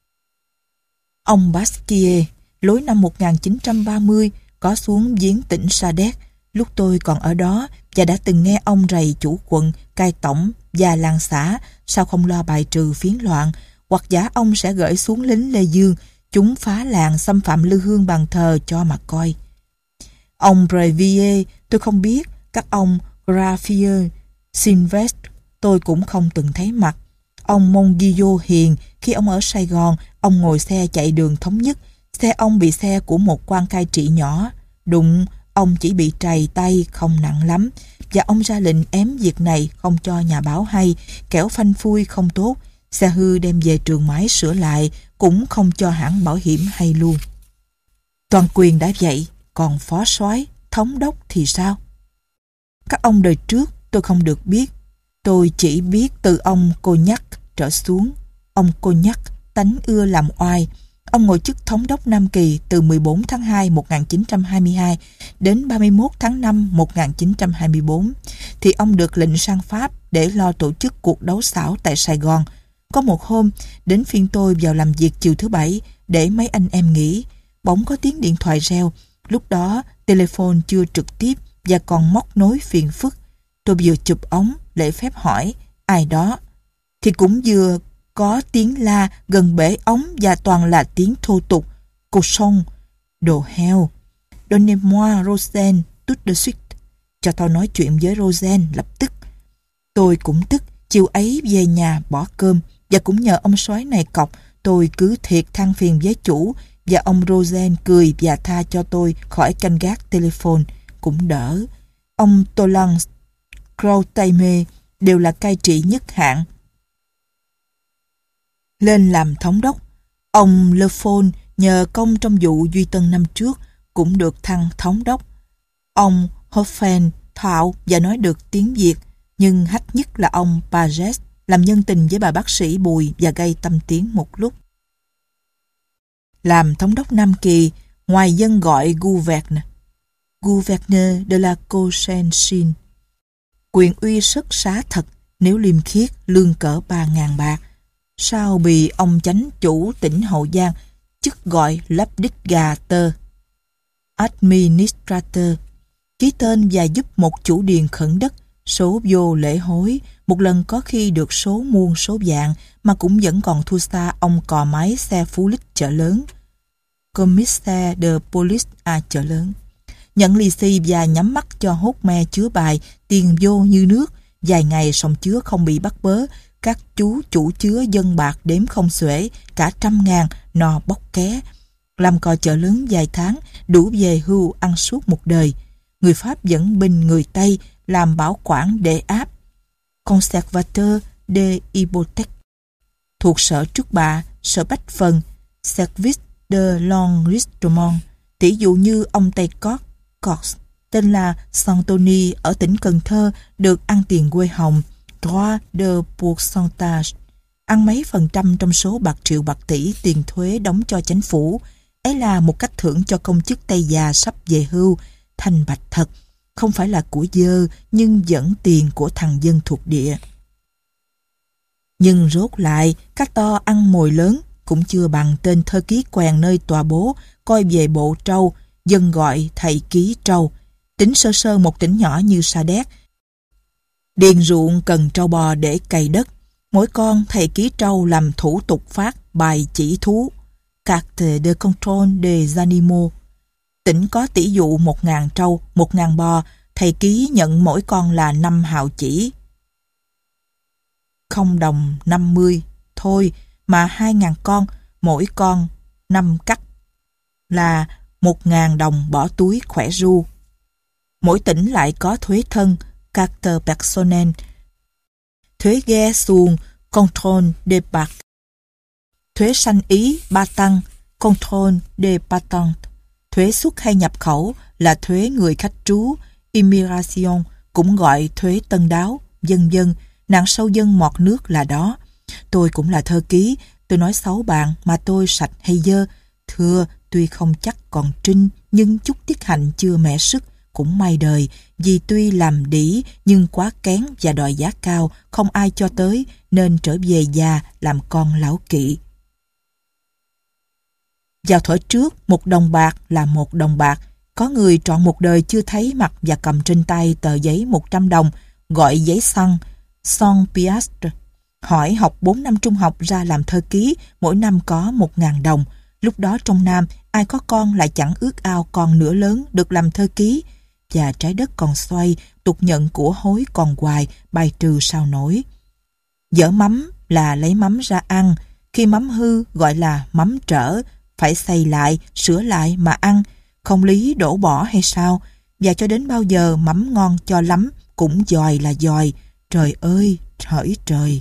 Ông Basquiat lối năm một nghìn chín trăm ba mươi có xuống viếng tỉnh Sa Đéc. Lúc tôi còn ở đó và đã từng nghe ông rầy chủ quận, cai tổng và làng xã sao không lo bài trừ phiến loạn, hoặc giả ông sẽ gửi xuống lính Lê Dương, chúng phá làng xâm phạm lư hương bàn thờ cho mà coi. Ông Brevier tôi không biết, các ông Graffier, Sylvestre tôi cũng không từng thấy mặt. Ông Monguillo hiền, khi ông ở Sài Gòn, ông ngồi xe chạy đường Thống Nhất, xe ông bị xe của một quan cai trị nhỏ đụng, ông chỉ bị trầy tay không nặng lắm, và ông ra lệnh ém việc này không cho nhà báo hay, kẻo phanh phui không tốt. Xe hư đem về trường máy sửa lại, cũng không cho hãng bảo hiểm hay luôn. Toàn quyền đã vậy, còn phó soái, thống đốc thì sao? Các ông đời trước tôi không được biết, tôi chỉ biết từ ông Cognac trở xuống. Ông Cognac tánh ưa làm oai. Ông ngồi chức thống đốc Nam Kỳ từ mười bốn tháng hai một nghìn chín trăm hai mươi hai đến ba mươi mốt tháng năm một nghìn chín trăm hai mươi bốn, thì ông được lệnh sang Pháp để lo tổ chức cuộc đấu xảo tại Sài Gòn. Có một hôm, đến phiên tôi vào làm việc chiều thứ bảy để mấy anh em nghỉ. Bỗng có tiếng điện thoại reo. Lúc đó, telephone chưa trực tiếp và còn móc nối phiền phức. Tôi vừa chụp ống, lễ phép hỏi, ai đó? Thì cũng vừa có tiếng la gần bể ống và toàn là tiếng thô tục. Cochon, đồ heo. Donnez-moi Rosen tout de suite. Cho tao nói chuyện với Rosen lập tức. Tôi cũng tức, chiều ấy về nhà bỏ cơm, và cũng nhờ ông soái này cọc, tôi cứ thiệt than phiền với chủ, và ông Rosen cười và tha cho tôi khỏi canh gác telephone, cũng đỡ. Ông Tollans, Croutayme đều là cai trị nhất hạng. Lên làm thống đốc, ông Le Fon nhờ công trong vụ Duy Tân năm trước cũng được thăng thống đốc. Ông Hoffen thạo và nói được tiếng Việt, nhưng hách nhất là ông Paget làm nhân tình với bà bác sĩ Bùi và gây tâm tiếng một lúc. Làm thống đốc Nam Kỳ, ngoài dân gọi gouverne, gouverneur de la Cochinchine, quyền uy sức xá thật, nếu liêm khiết lương cỡ ba ngàn bạc. Sao bị ông chánh chủ tỉnh Hậu Giang chức gọi lấp đích gà tơ, administrator, ký tên và giúp một chủ điền khẩn đất, số vô lễ hối, một lần có khi được số muôn số vạn, mà cũng vẫn còn thua xa ông cò máy xe Phú Lích chợ lớn, commissaire de police à chợ lớn. Nhận lì xì và nhắm mắt cho hốt me chứa bài, tiền vô như nước, vài ngày sòng chứa không bị bắt bớ, các chú chủ chứa dân bạc đếm không xuể, cả trăm ngàn, no bóc ké. Làm cò chợ lớn vài tháng, đủ về hưu ăn suốt một đời. Người Pháp dẫn binh người Tây, làm bảo quản để áp, Conservateur des Hypothèques, thuộc Sở Trước Bạ, Sở Bách Phần, Service de l'Enregistrement. Tỷ dụ như ông Tây Cót, Corse, tên là Santoni ở tỉnh Cần Thơ, được ăn tiền quê hồng, droit de pourcentage, ăn mấy phần trăm trong số bạc triệu bạc tỷ tiền thuế đóng cho chính phủ. Ấy là một cách thưởng cho công chức Tây già sắp về hưu, thanh bạch thật, không phải là của dơ, nhưng vẫn tiền của thằng dân thuộc địa. Nhưng rốt lại, các to ăn mồi lớn cũng chưa bằng tên thơ ký quèn nơi tòa bố coi về bộ trâu, dân gọi thầy ký trâu. Tính sơ sơ một tỉnh nhỏ như Sa Đéc, điền ruộng cần trâu bò để cày đất. Mỗi con thầy ký trâu làm thủ tục phát bài chỉ thú, carte de contrôle des animaux. Tỉnh có tỷ dụ một ngàn trâu, một ngàn bò, thầy ký nhận mỗi con là năm hào chỉ. Không đồng năm mươi thôi, mà hai ngàn con, mỗi con năm cắt, là một ngàn đồng bỏ túi khỏe ru. Mỗi tỉnh lại có thuế thân, carte personnelle, thuế ghe xuồng, contrôle des parcs, thuế sanh ý ba tăng, contrôle des patentes, thuế xuất hay nhập khẩu là thuế người khách trú, immigration, cũng gọi thuế tân đáo, vân vân. Nặng sâu dân mọt nước là đó. Tôi cũng là thơ ký, tôi nói xấu bạn mà tôi sạch hay dơ. Thưa, tuy không chắc còn trinh, nhưng chút tiết hạnh chưa mẻ sức, cũng may đời, vì tuy làm đĩ nhưng quá kén và đòi giá cao, không ai cho tới, nên trở về già làm con lão kỵ. Vào thuở trước, một đồng bạc là một đồng bạc. Có người trọn một đời chưa thấy mặt và cầm trên tay tờ giấy một trăm đồng, gọi giấy xăng, cent piastres. Hỏi học bốn năm trung học ra làm thơ ký, mỗi năm có một ngàn đồng. Lúc đó trong Nam, ai có con lại chẳng ước ao con nửa lớn được làm thơ ký. Và trái đất còn xoay, tục nhận của hối còn hoài, bài trừ sao nổi. Dở mắm là lấy mắm ra ăn, khi mắm hư gọi là mắm trở, phải xay lại, sửa lại mà ăn, không lý đổ bỏ hay sao? Và cho đến bao giờ mắm ngon cho lắm, cũng dòi là dòi, trời ơi, hỡi trời.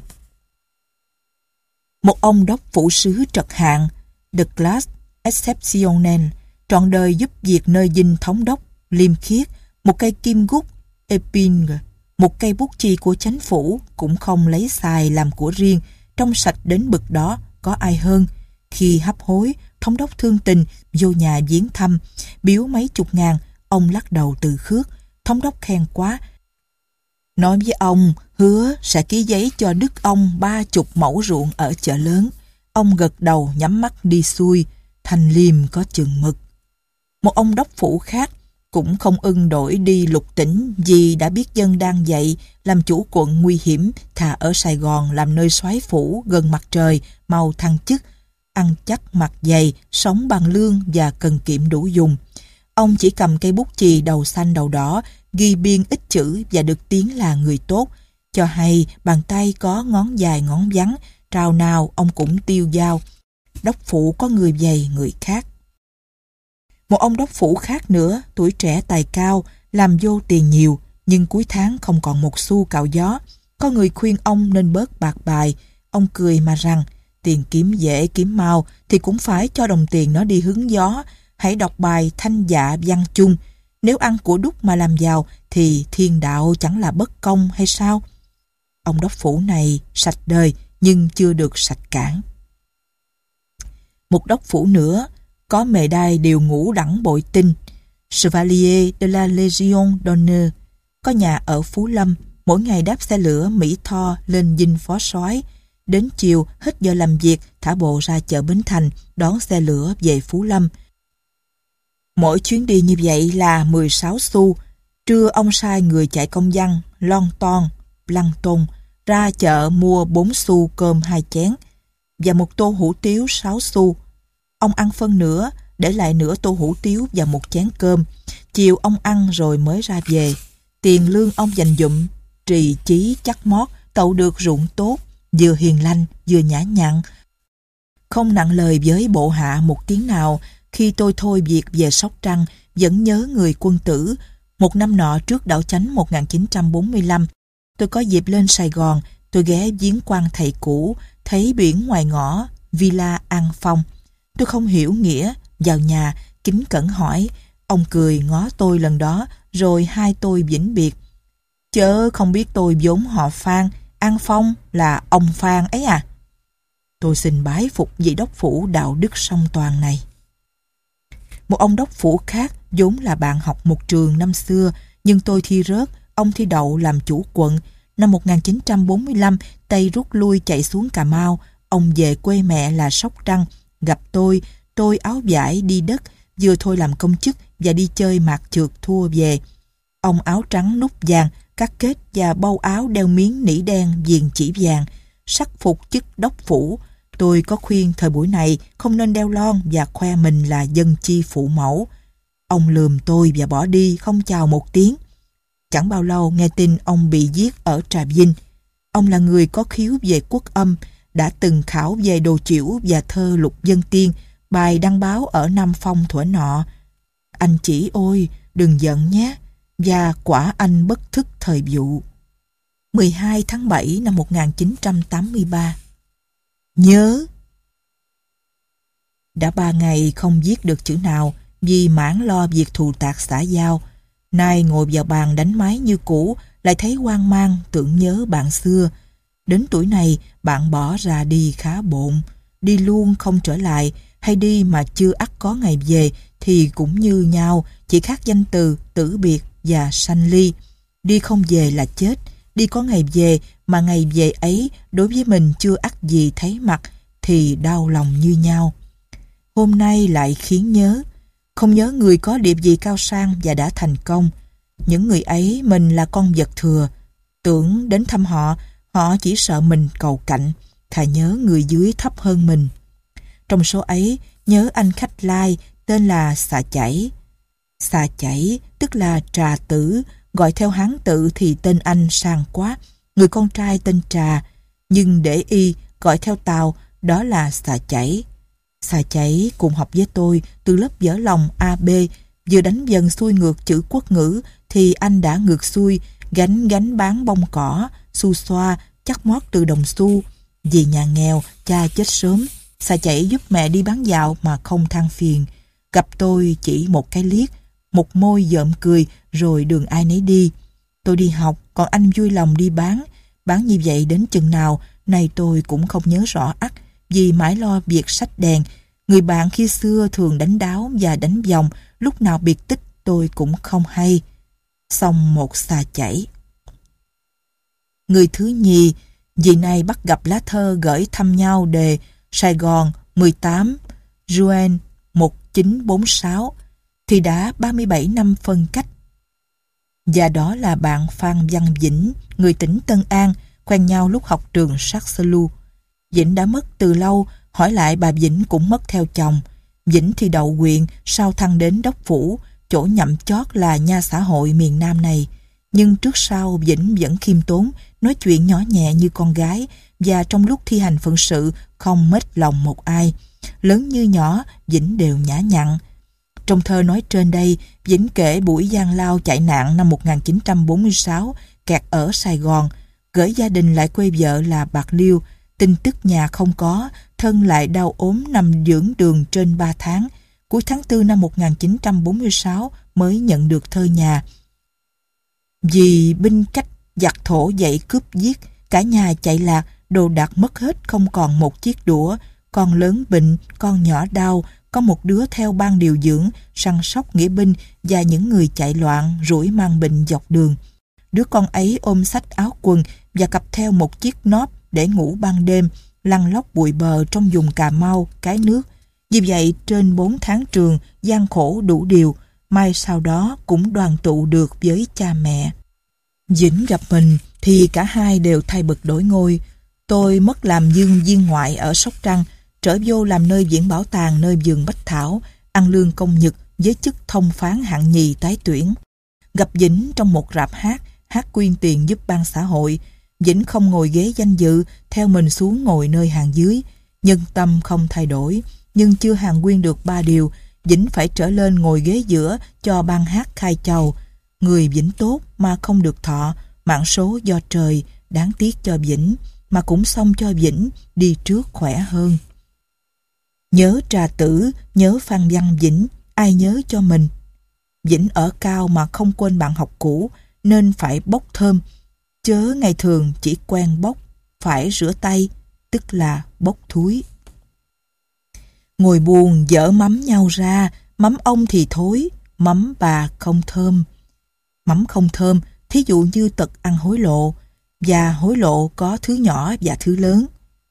Một ông đốc phủ sứ trật hạng, de classe exceptionnelle, trọn đời giúp việc nơi dinh thống đốc, liêm khiết, một cây kim gút, épingle, một cây bút chì của chánh phủ, cũng không lấy xài làm của riêng, trong sạch đến bực đó, có ai hơn. Khi hấp hối, thống đốc thương tình, vô nhà viếng thăm, biếu mấy chục ngàn, ông lắc đầu từ khước. Thống đốc khen quá, nói với ông hứa sẽ ký giấy cho đức ông ba chục mẫu ruộng ở chợ lớn. Ông gật đầu nhắm mắt đi xuôi, thành liêm có chừng mực. Một ông đốc phủ khác cũng không ưng đổi đi lục tỉnh, vì đã biết dân đang dậy, làm chủ quận nguy hiểm, thà ở Sài Gòn làm nơi soái phủ gần mặt trời, mau thăng chức, ăn chắc mặt dày, sống bằng lương và cần kiệm đủ dùng. Ông chỉ cầm cây bút chì đầu xanh đầu đỏ, ghi biên ít chữ và được tiếng là người tốt. Cho hay bàn tay có ngón dài ngón vắn, trào nào ông cũng tiêu dao. Đốc phủ có người dày người khác. Một ông đốc phủ khác nữa, tuổi trẻ tài cao, làm vô tiền nhiều, nhưng cuối tháng không còn một xu cạo gió. Có người khuyên ông nên bớt bạc bài. Ông cười mà rằng, tiền kiếm dễ kiếm mau thì cũng phải cho đồng tiền nó đi hứng gió. Hãy đọc bài thanh dạ văn chung. Nếu ăn của đúc mà làm giàu thì thiên đạo chẳng là bất công hay sao? Ông đốc phủ này sạch đời nhưng chưa được sạch cản. Một đốc phủ nữa có mề đai đều ngũ đẳng bội tinh, Chevalier de la Légion d'honneur, có nhà ở Phú Lâm, mỗi ngày đáp xe lửa Mỹ Tho lên dinh phó soái, đến chiều hết giờ làm việc thả bộ ra chợ Bến Thành đón xe lửa về Phú Lâm. Mỗi chuyến đi như vậy là mười sáu xu. Trưa ông sai người chạy công văn lon ton, lăng tôn ra chợ mua bốn xu cơm hai chén và một tô hủ tiếu sáu xu. Ông ăn phân nửa, để lại nửa tô hủ tiếu và một chén cơm. Chiều ông ăn rồi mới ra về. Tiền lương ông dành dụm, trì chí chắc mót, tậu được ruộng tốt, vừa hiền lành, vừa nhã nhặn. Không nặng lời với bộ hạ một tiếng nào. Khi tôi thôi việc về Sóc Trăng, vẫn nhớ người quân tử, Một năm nọ trước đảo chánh một nghìn chín trăm bốn mươi lăm, tôi có dịp lên Sài Gòn. Tôi ghé viếng quan thầy cũ, thấy biển ngoài ngõ Villa An Phong. Tôi không hiểu nghĩa, vào nhà kính cẩn hỏi. Ông cười ngó tôi lần đó, rồi hai tôi vĩnh biệt. Chớ không biết tôi vốn họ Phan, An Phong là ông Phan ấy à. Tôi xin bái phục vị đốc phủ đạo đức song toàn này. Một ông đốc phủ khác vốn là bạn học một trường năm xưa, nhưng tôi thi rớt, ông thi đậu làm chủ quận. Năm một nghìn chín trăm bốn mươi lăm, Tây rút lui chạy xuống Cà Mau. Ông về quê mẹ là Sóc Trăng. Gặp tôi, tôi áo vải đi đất, vừa thôi làm công chức và đi chơi mạt trượt thua về. Ông áo trắng nút vàng, cắt kết và bâu áo đeo miếng nỉ đen viền chỉ vàng, sắc phục chức đốc phủ. Tôi có khuyên thời buổi này không nên đeo lon và khoe mình là dân chi phụ mẫu. Ông lườm tôi và bỏ đi, không chào một tiếng. Chẳng bao lâu nghe tin ông bị giết ở Trà Vinh. Ông là người có khiếu về quốc âm, đã từng khảo về đồ chiểu và thơ Lục Dân Tiên, bài đăng báo ở Nam Phong thuở nọ. Anh chỉ ôi, đừng giận nhé, và quả anh bất thức thời vụ. mười hai tháng bảy năm một nghìn chín trăm tám mươi ba. Nhớ. Đã ba ngày không viết được chữ nào vì mãn lo việc thù tạc xã giao. Nay ngồi vào bàn đánh máy như cũ, lại thấy hoang mang tưởng nhớ bạn xưa. Đến tuổi này bạn bỏ ra đi khá bộn, đi luôn không trở lại, hay đi mà chưa ắt có ngày về thì cũng như nhau, chỉ khác danh từ tử biệt và sanh ly. Đi không về là chết, đi có ngày về mà ngày về ấy đối với mình chưa ắt gì thấy mặt thì đau lòng như nhau. Hôm nay lại khiến nhớ, không nhớ người có điệp gì cao sang và đã thành công. Những người ấy mình là con vật thừa, tưởng đến thăm họ, họ chỉ sợ mình cầu cạnh, thà nhớ người dưới thấp hơn mình. Trong số ấy, nhớ anh khách lai tên là Xà Chảy. Xà Chảy tức là Trà Tử, gọi theo Hán tự thì tên anh sang quá, người con trai tên Trà, nhưng để y gọi theo Tàu đó là Xà Chảy. Xà Chảy cùng học với tôi từ lớp dở lòng a bê, vừa đánh dần xuôi ngược chữ quốc ngữ thì anh đã ngược xuôi, gánh gánh bán bông cỏ, xu xoa, chắc mót từ đồng xu. Vì nhà nghèo, cha chết sớm, Xà Chảy giúp mẹ đi bán dạo mà không than phiền. Gặp tôi chỉ một cái liếc, một môi dợm cười rồi đường ai nấy đi. Tôi đi học, còn anh vui lòng đi bán. Bán như vậy đến chừng nào, nay tôi cũng không nhớ rõ ắt, vì mãi lo việc sách đèn. Người bạn khi xưa thường đánh đáo và đánh vòng, lúc nào biệt tích tôi cũng không hay. Xong một Xà Chảy. Người thứ nhì, dì này bắt gặp lá thơ gửi thăm nhau đề Sài Gòn mười tám Juin một nghìn chín trăm bốn mươi sáu thì đã ba mươi bảy năm phân cách. Và đó là bạn Phan Văn Vĩnh, người tỉnh Tân An, quen nhau lúc học trường Saxelu. Vĩnh đã mất từ lâu, hỏi lại bà Vĩnh cũng mất theo chồng. Vĩnh thì đậu huyện, sau thăng đến đốc phủ, chỗ nhậm chót là nha xã hội miền Nam này. Nhưng trước sau Vĩnh vẫn khiêm tốn, nói chuyện nhỏ nhẹ như con gái, và trong lúc thi hành phận sự không mếch lòng một ai. Lớn như nhỏ, Vĩnh đều nhã nhặn. Trong thơ nói trên đây, Vĩnh kể buổi gian lao chạy nạn năm một nghìn chín trăm bốn mươi sáu, kẹt ở Sài Gòn, gửi gia đình lại quê vợ là Bạc Liêu, tin tức nhà không có, thân lại đau ốm nằm dưỡng đường trên ba tháng. Cuối tháng tư năm một nghìn chín trăm bốn mươi sáu mới nhận được thơ nhà. Vì binh cách giặc thổ dậy cướp giết, cả nhà chạy lạc, đồ đạc mất hết không còn một chiếc đũa. Con lớn bệnh, con nhỏ đau, có một đứa theo ban điều dưỡng, săn sóc nghĩa binh và những người chạy loạn rủi mang bệnh dọc đường. Đứa con ấy ôm xách áo quần và cặp theo một chiếc nóp để ngủ ban đêm, lăn lóc bụi bờ trong vùng Cà Mau, Cái Nước. Vì vậy, trên bốn tháng trường, gian khổ đủ điều, mai sau đó cũng đoàn tụ được với cha mẹ. Vĩnh gặp mình thì cả hai đều thay bực đổi ngôi. Tôi mất làm dương viên ngoại ở Sóc Trăng, trở vô làm nơi viện bảo tàng nơi vườn Bách Thảo, ăn lương công nhật với chức thông phán hạng nhì tái tuyển. Gặp Vĩnh trong một rạp hát, hát quyên tiền giúp ban xã hội. Vĩnh không ngồi ghế danh dự, theo mình xuống ngồi nơi hàng dưới. Nhân tâm không thay đổi, nhưng chưa hàng quyên được ba điều, Vĩnh phải trở lên ngồi ghế giữa cho ban hát khai chầu. Người Vĩnh tốt mà không được thọ, mạng số do trời, đáng tiếc cho Vĩnh, mà cũng xong cho Vĩnh, đi trước khỏe hơn. Nhớ Trà Tử, nhớ Phan Văn Vĩnh, ai nhớ cho mình. Vĩnh ở cao mà không quên bạn học cũ, nên phải bốc thơm, chớ ngày thường chỉ quen bốc, phải rửa tay, tức là bốc thúi. Ngồi buồn dở mắm nhau ra, mắm ông thì thối, mắm bà không thơm. Mắm không thơm, thí dụ như tật ăn hối lộ, và hối lộ có thứ nhỏ và thứ lớn.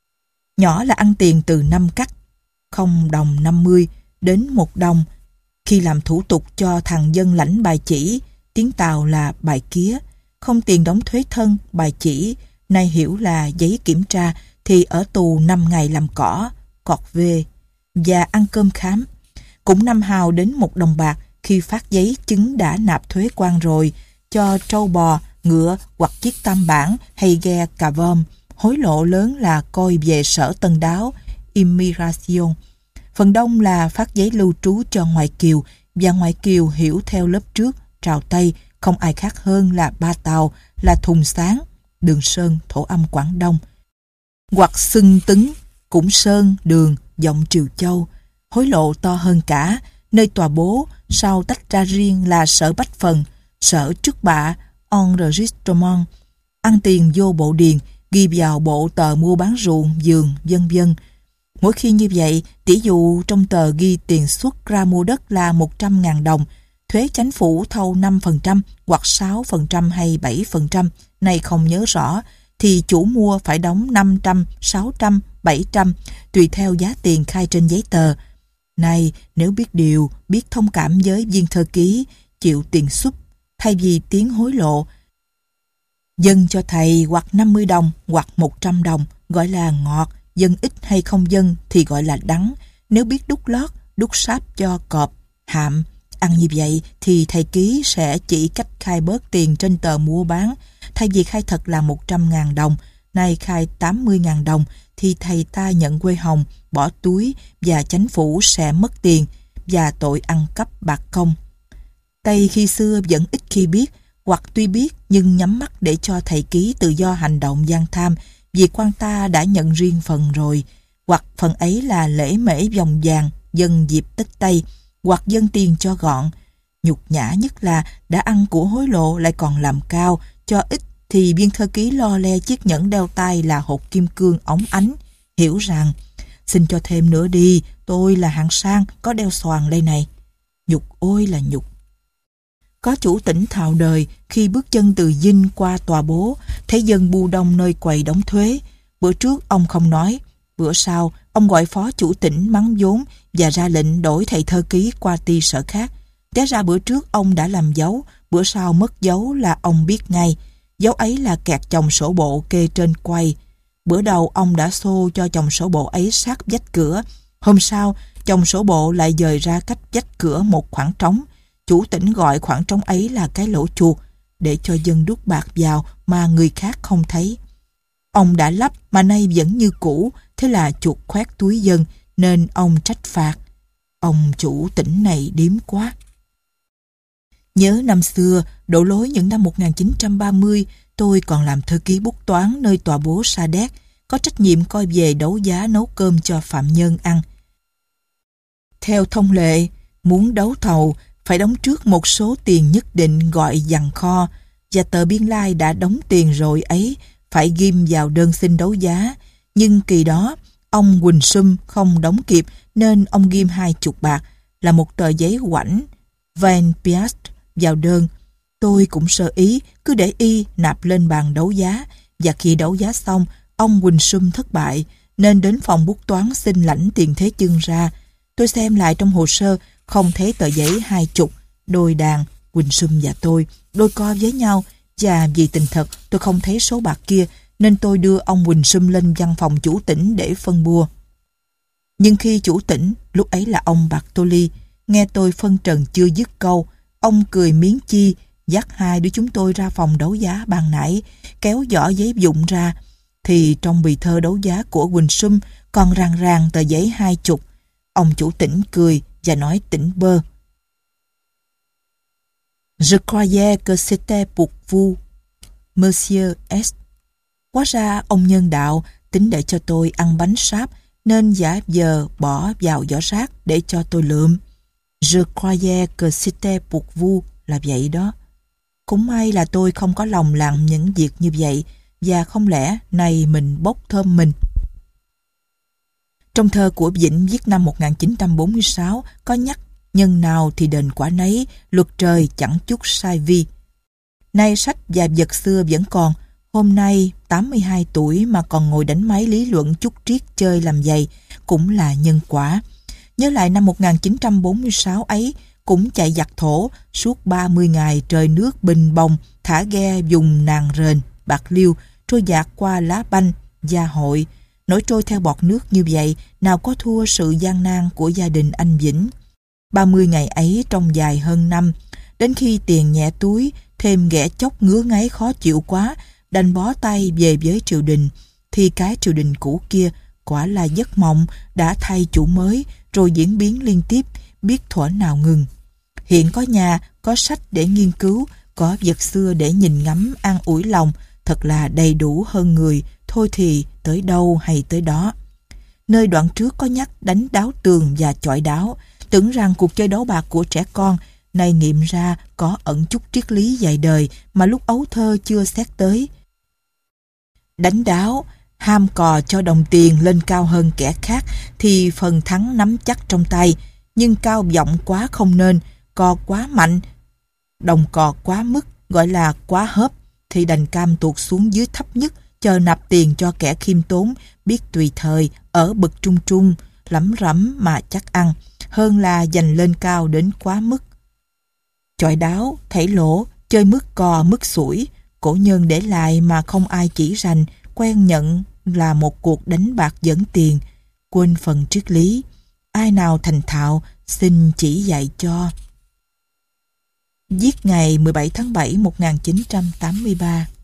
Nhỏ là ăn tiền từ năm cắt, không đồng năm mươi đến một đồng, khi làm thủ tục cho thằng dân lãnh bài chỉ, tiếng Tàu là bài kía, không tiền đóng thuế thân, bài chỉ, nay hiểu là giấy kiểm tra, thì ở tù năm ngày làm cỏ, cọt về, và ăn cơm khám. Cũng năm hào đến một đồng bạc khi phát giấy chứng đã nạp thuế quan rồi, cho trâu bò, ngựa hoặc chiếc tam bản hay ghe cà vôm. Hối lộ lớn là coi về sở Tân Đáo, Immigration. Phần đông là phát giấy lưu trú cho ngoại kiều, và ngoại kiều hiểu theo lớp trước, Trào Tây, không ai khác hơn là Ba Tàu, là Thùng Sáng, Đường Sơn, thổ âm Quảng Đông, hoặc Xưng Tứng, cũng Sơn, Đường, giọng Triều Châu. Hối lộ to hơn cả, nơi tòa bố, sau tách ra riêng là sở Bách Phần, sở Trước Bạ, enregistrement, ăn tiền vô bộ điền, ghi vào bộ tờ mua bán ruộng, vườn, vân vân. Mỗi khi như vậy, tỷ dụ trong tờ ghi tiền xuất ra mua đất là một trăm ngàn đồng, thuế chánh phủ thâu năm phần trăm hoặc sáu phần trăm hay bảy phần trăm, này không nhớ rõ, thì chủ mua phải đóng năm trăm, sáu trăm, bảy trăm, tùy theo giá tiền khai trên giấy tờ. Này, nếu biết điều, biết thông cảm với viên thơ ký, chịu tiền súp, thay vì tiếng hối lộ, dâng cho thầy hoặc năm mươi đồng hoặc một trăm đồng, gọi là ngọt, dân ít hay không dân thì gọi là đắng. Nếu biết đút lót, đút sáp cho cọp, hạm, ăn như vậy thì thầy ký sẽ chỉ cách khai bớt tiền trên tờ mua bán. Thay vì khai thật là một trăm ngàn đồng, nay khai tám mươi ngàn đồng, thì thầy ta nhận quê hồng, bỏ túi và chánh phủ sẽ mất tiền và tội ăn cắp bạc công. Tây khi xưa vẫn ít khi biết, hoặc tuy biết nhưng nhắm mắt để cho thầy ký tự do hành động gian tham, vì quan ta đã nhận riêng phần rồi, hoặc phần ấy là lễ mễ vòng vàng, dân dịp Tết Tây, hoặc dân tiền cho gọn. Nhục nhã nhất là đã ăn của hối lộ lại còn làm cao, cho ít thì viên thơ ký lo le chiếc nhẫn đeo tay là hột kim cương óng ánh, hiểu rằng xin cho thêm nữa đi, tôi là hạng sang, có đeo xoàn đây này. Nhục ôi là nhục. Có chủ tỉnh thạo đời, khi bước chân từ Dinh qua tòa bố, thấy dân bu đông nơi quầy đóng thuế. Bữa trước ông không nói, bữa sau ông gọi phó chủ tỉnh mắng vốn và ra lệnh đổi thầy thơ ký qua ty sở khác. Té ra bữa trước ông đã làm dấu, bữa sau mất dấu là ông biết ngay. Dấu ấy là kẹt chồng sổ bộ kê trên quầy. Bữa đầu ông đã xô cho chồng sổ bộ ấy sát vách cửa. Hôm sau, chồng sổ bộ lại dời ra cách vách cửa một khoảng trống. Chủ tỉnh gọi khoảng trống ấy là cái lỗ chuột, để cho dân đút bạc vào mà người khác không thấy. Ông đã lắp mà nay vẫn như cũ, thế là chuột khoét túi dân, nên ông trách phạt. Ông chủ tỉnh này điếm quá. Nhớ năm xưa, đổ lối những năm một nghìn chín trăm ba mươi, tôi còn làm thư ký bút toán nơi tòa bố Sa Đéc, có trách nhiệm coi về đấu giá nấu cơm cho phạm nhân ăn. Theo thông lệ, muốn đấu thầu, phải đóng trước một số tiền nhất định gọi dằn kho, và tờ biên lai đã đóng tiền rồi ấy phải ghim vào đơn xin đấu giá. Nhưng kỳ đó, ông Quỳnh Sum không đóng kịp nên ông ghim hai chục bạc là một tờ giấy ngoảnh vingt piastres vào đơn. Tôi cũng sơ ý, cứ để y nạp lên bàn đấu giá, và khi đấu giá xong, ông Quỳnh Sum thất bại nên đến phòng bút toán xin lãnh tiền thế chưng ra. Tôi xem lại trong hồ sơ, không thấy tờ giấy hai chục. Đôi đàn, Quỳnh Sum và tôi, đôi co với nhau, và vì tình thật tôi không thấy số bạc kia, nên tôi đưa ông Quỳnh Sum lên văn phòng chủ tỉnh để phân bua. Nhưng khi chủ tỉnh, lúc ấy là ông Bartoli, nghe tôi phân trần chưa dứt câu, ông cười miếng chi, dắt hai đứa chúng tôi ra phòng đấu giá ban nãy, kéo giỏ giấy vụn ra, thì trong bì thơ đấu giá của Quỳnh Sum còn ràng ràng tờ giấy hai chục. Ông chủ tỉnh cười và nói tỉnh bơ: Je croyais que c'était pour vous, Monsieur S. Hóa ra ông nhân đạo tính để cho tôi ăn bánh sáp nên giả vờ bỏ vào giỏ rác để cho tôi lượm. Je croyais que c'était pour vous là vậy đó. Cũng may là tôi không có lòng làm những việc như vậy, và không lẽ này mình bốc thơm mình. Trong thơ của Vĩnh viết năm một nghìn chín trăm bốn mươi sáu có nhắc nhân nào thì đền quả nấy, luật trời chẳng chút sai vi. Nay sách và vật xưa vẫn còn, hôm nay tám mươi hai tuổi mà còn ngồi đánh máy lý luận chút triết chơi làm giày cũng là nhân quả. Nhớ lại năm một nghìn chín trăm bốn mươi sáu ấy, cũng chạy giặt thổ, suốt ba mươi ngày trời nước bình bồng, thả ghe dùng nàng rền, bạc liêu, trôi dạt qua lá banh, gia hội. Nổi trôi theo bọt nước như vậy, nào có thua sự gian nan của gia đình anh Vĩnh. ba mươi ngày ấy trong dài hơn năm, đến khi tiền nhẹ túi, thêm ghẻ chóc ngứa ngáy khó chịu quá, đành bó tay về với triều đình, thì cái triều đình cũ kia quả là giấc mộng, đã thay chủ mới, rồi diễn biến liên tiếp, biết thuở nào ngừng. Hiện có nhà, có sách để nghiên cứu, có vật xưa để nhìn ngắm an ủi lòng, thật là đầy đủ hơn người, thôi thì tới đâu hay tới đó. Nơi đoạn trước có nhắc đánh đáo tường và chọi đáo, tưởng rằng cuộc chơi đấu bạc của trẻ con, nay nghiệm ra có ẩn chút triết lý dài đời mà lúc ấu thơ chưa xét tới. Đánh đáo, ham cò cho đồng tiền lên cao hơn kẻ khác thì phần thắng nắm chắc trong tay, nhưng cao vọng quá không nên, cò quá mạnh, đồng cò quá mức, gọi là quá hớp, thì đành cam tuột xuống dưới thấp nhất, chờ nạp tiền cho kẻ khiêm tốn, biết tùy thời, ở bậc trung trung, lắm rắm mà chắc ăn, hơn là dành lên cao đến quá mức. Chọi đáo, thảy lỗ, chơi mức cò mức sủi, cổ nhân để lại mà không ai chỉ rành, quen nhận là một cuộc đánh bạc dẫn tiền, quên phần triết lý. Ai nào thành thạo, xin chỉ dạy cho. Viết ngày mười bảy tháng bảy một nghìn chín trăm tám mươi ba.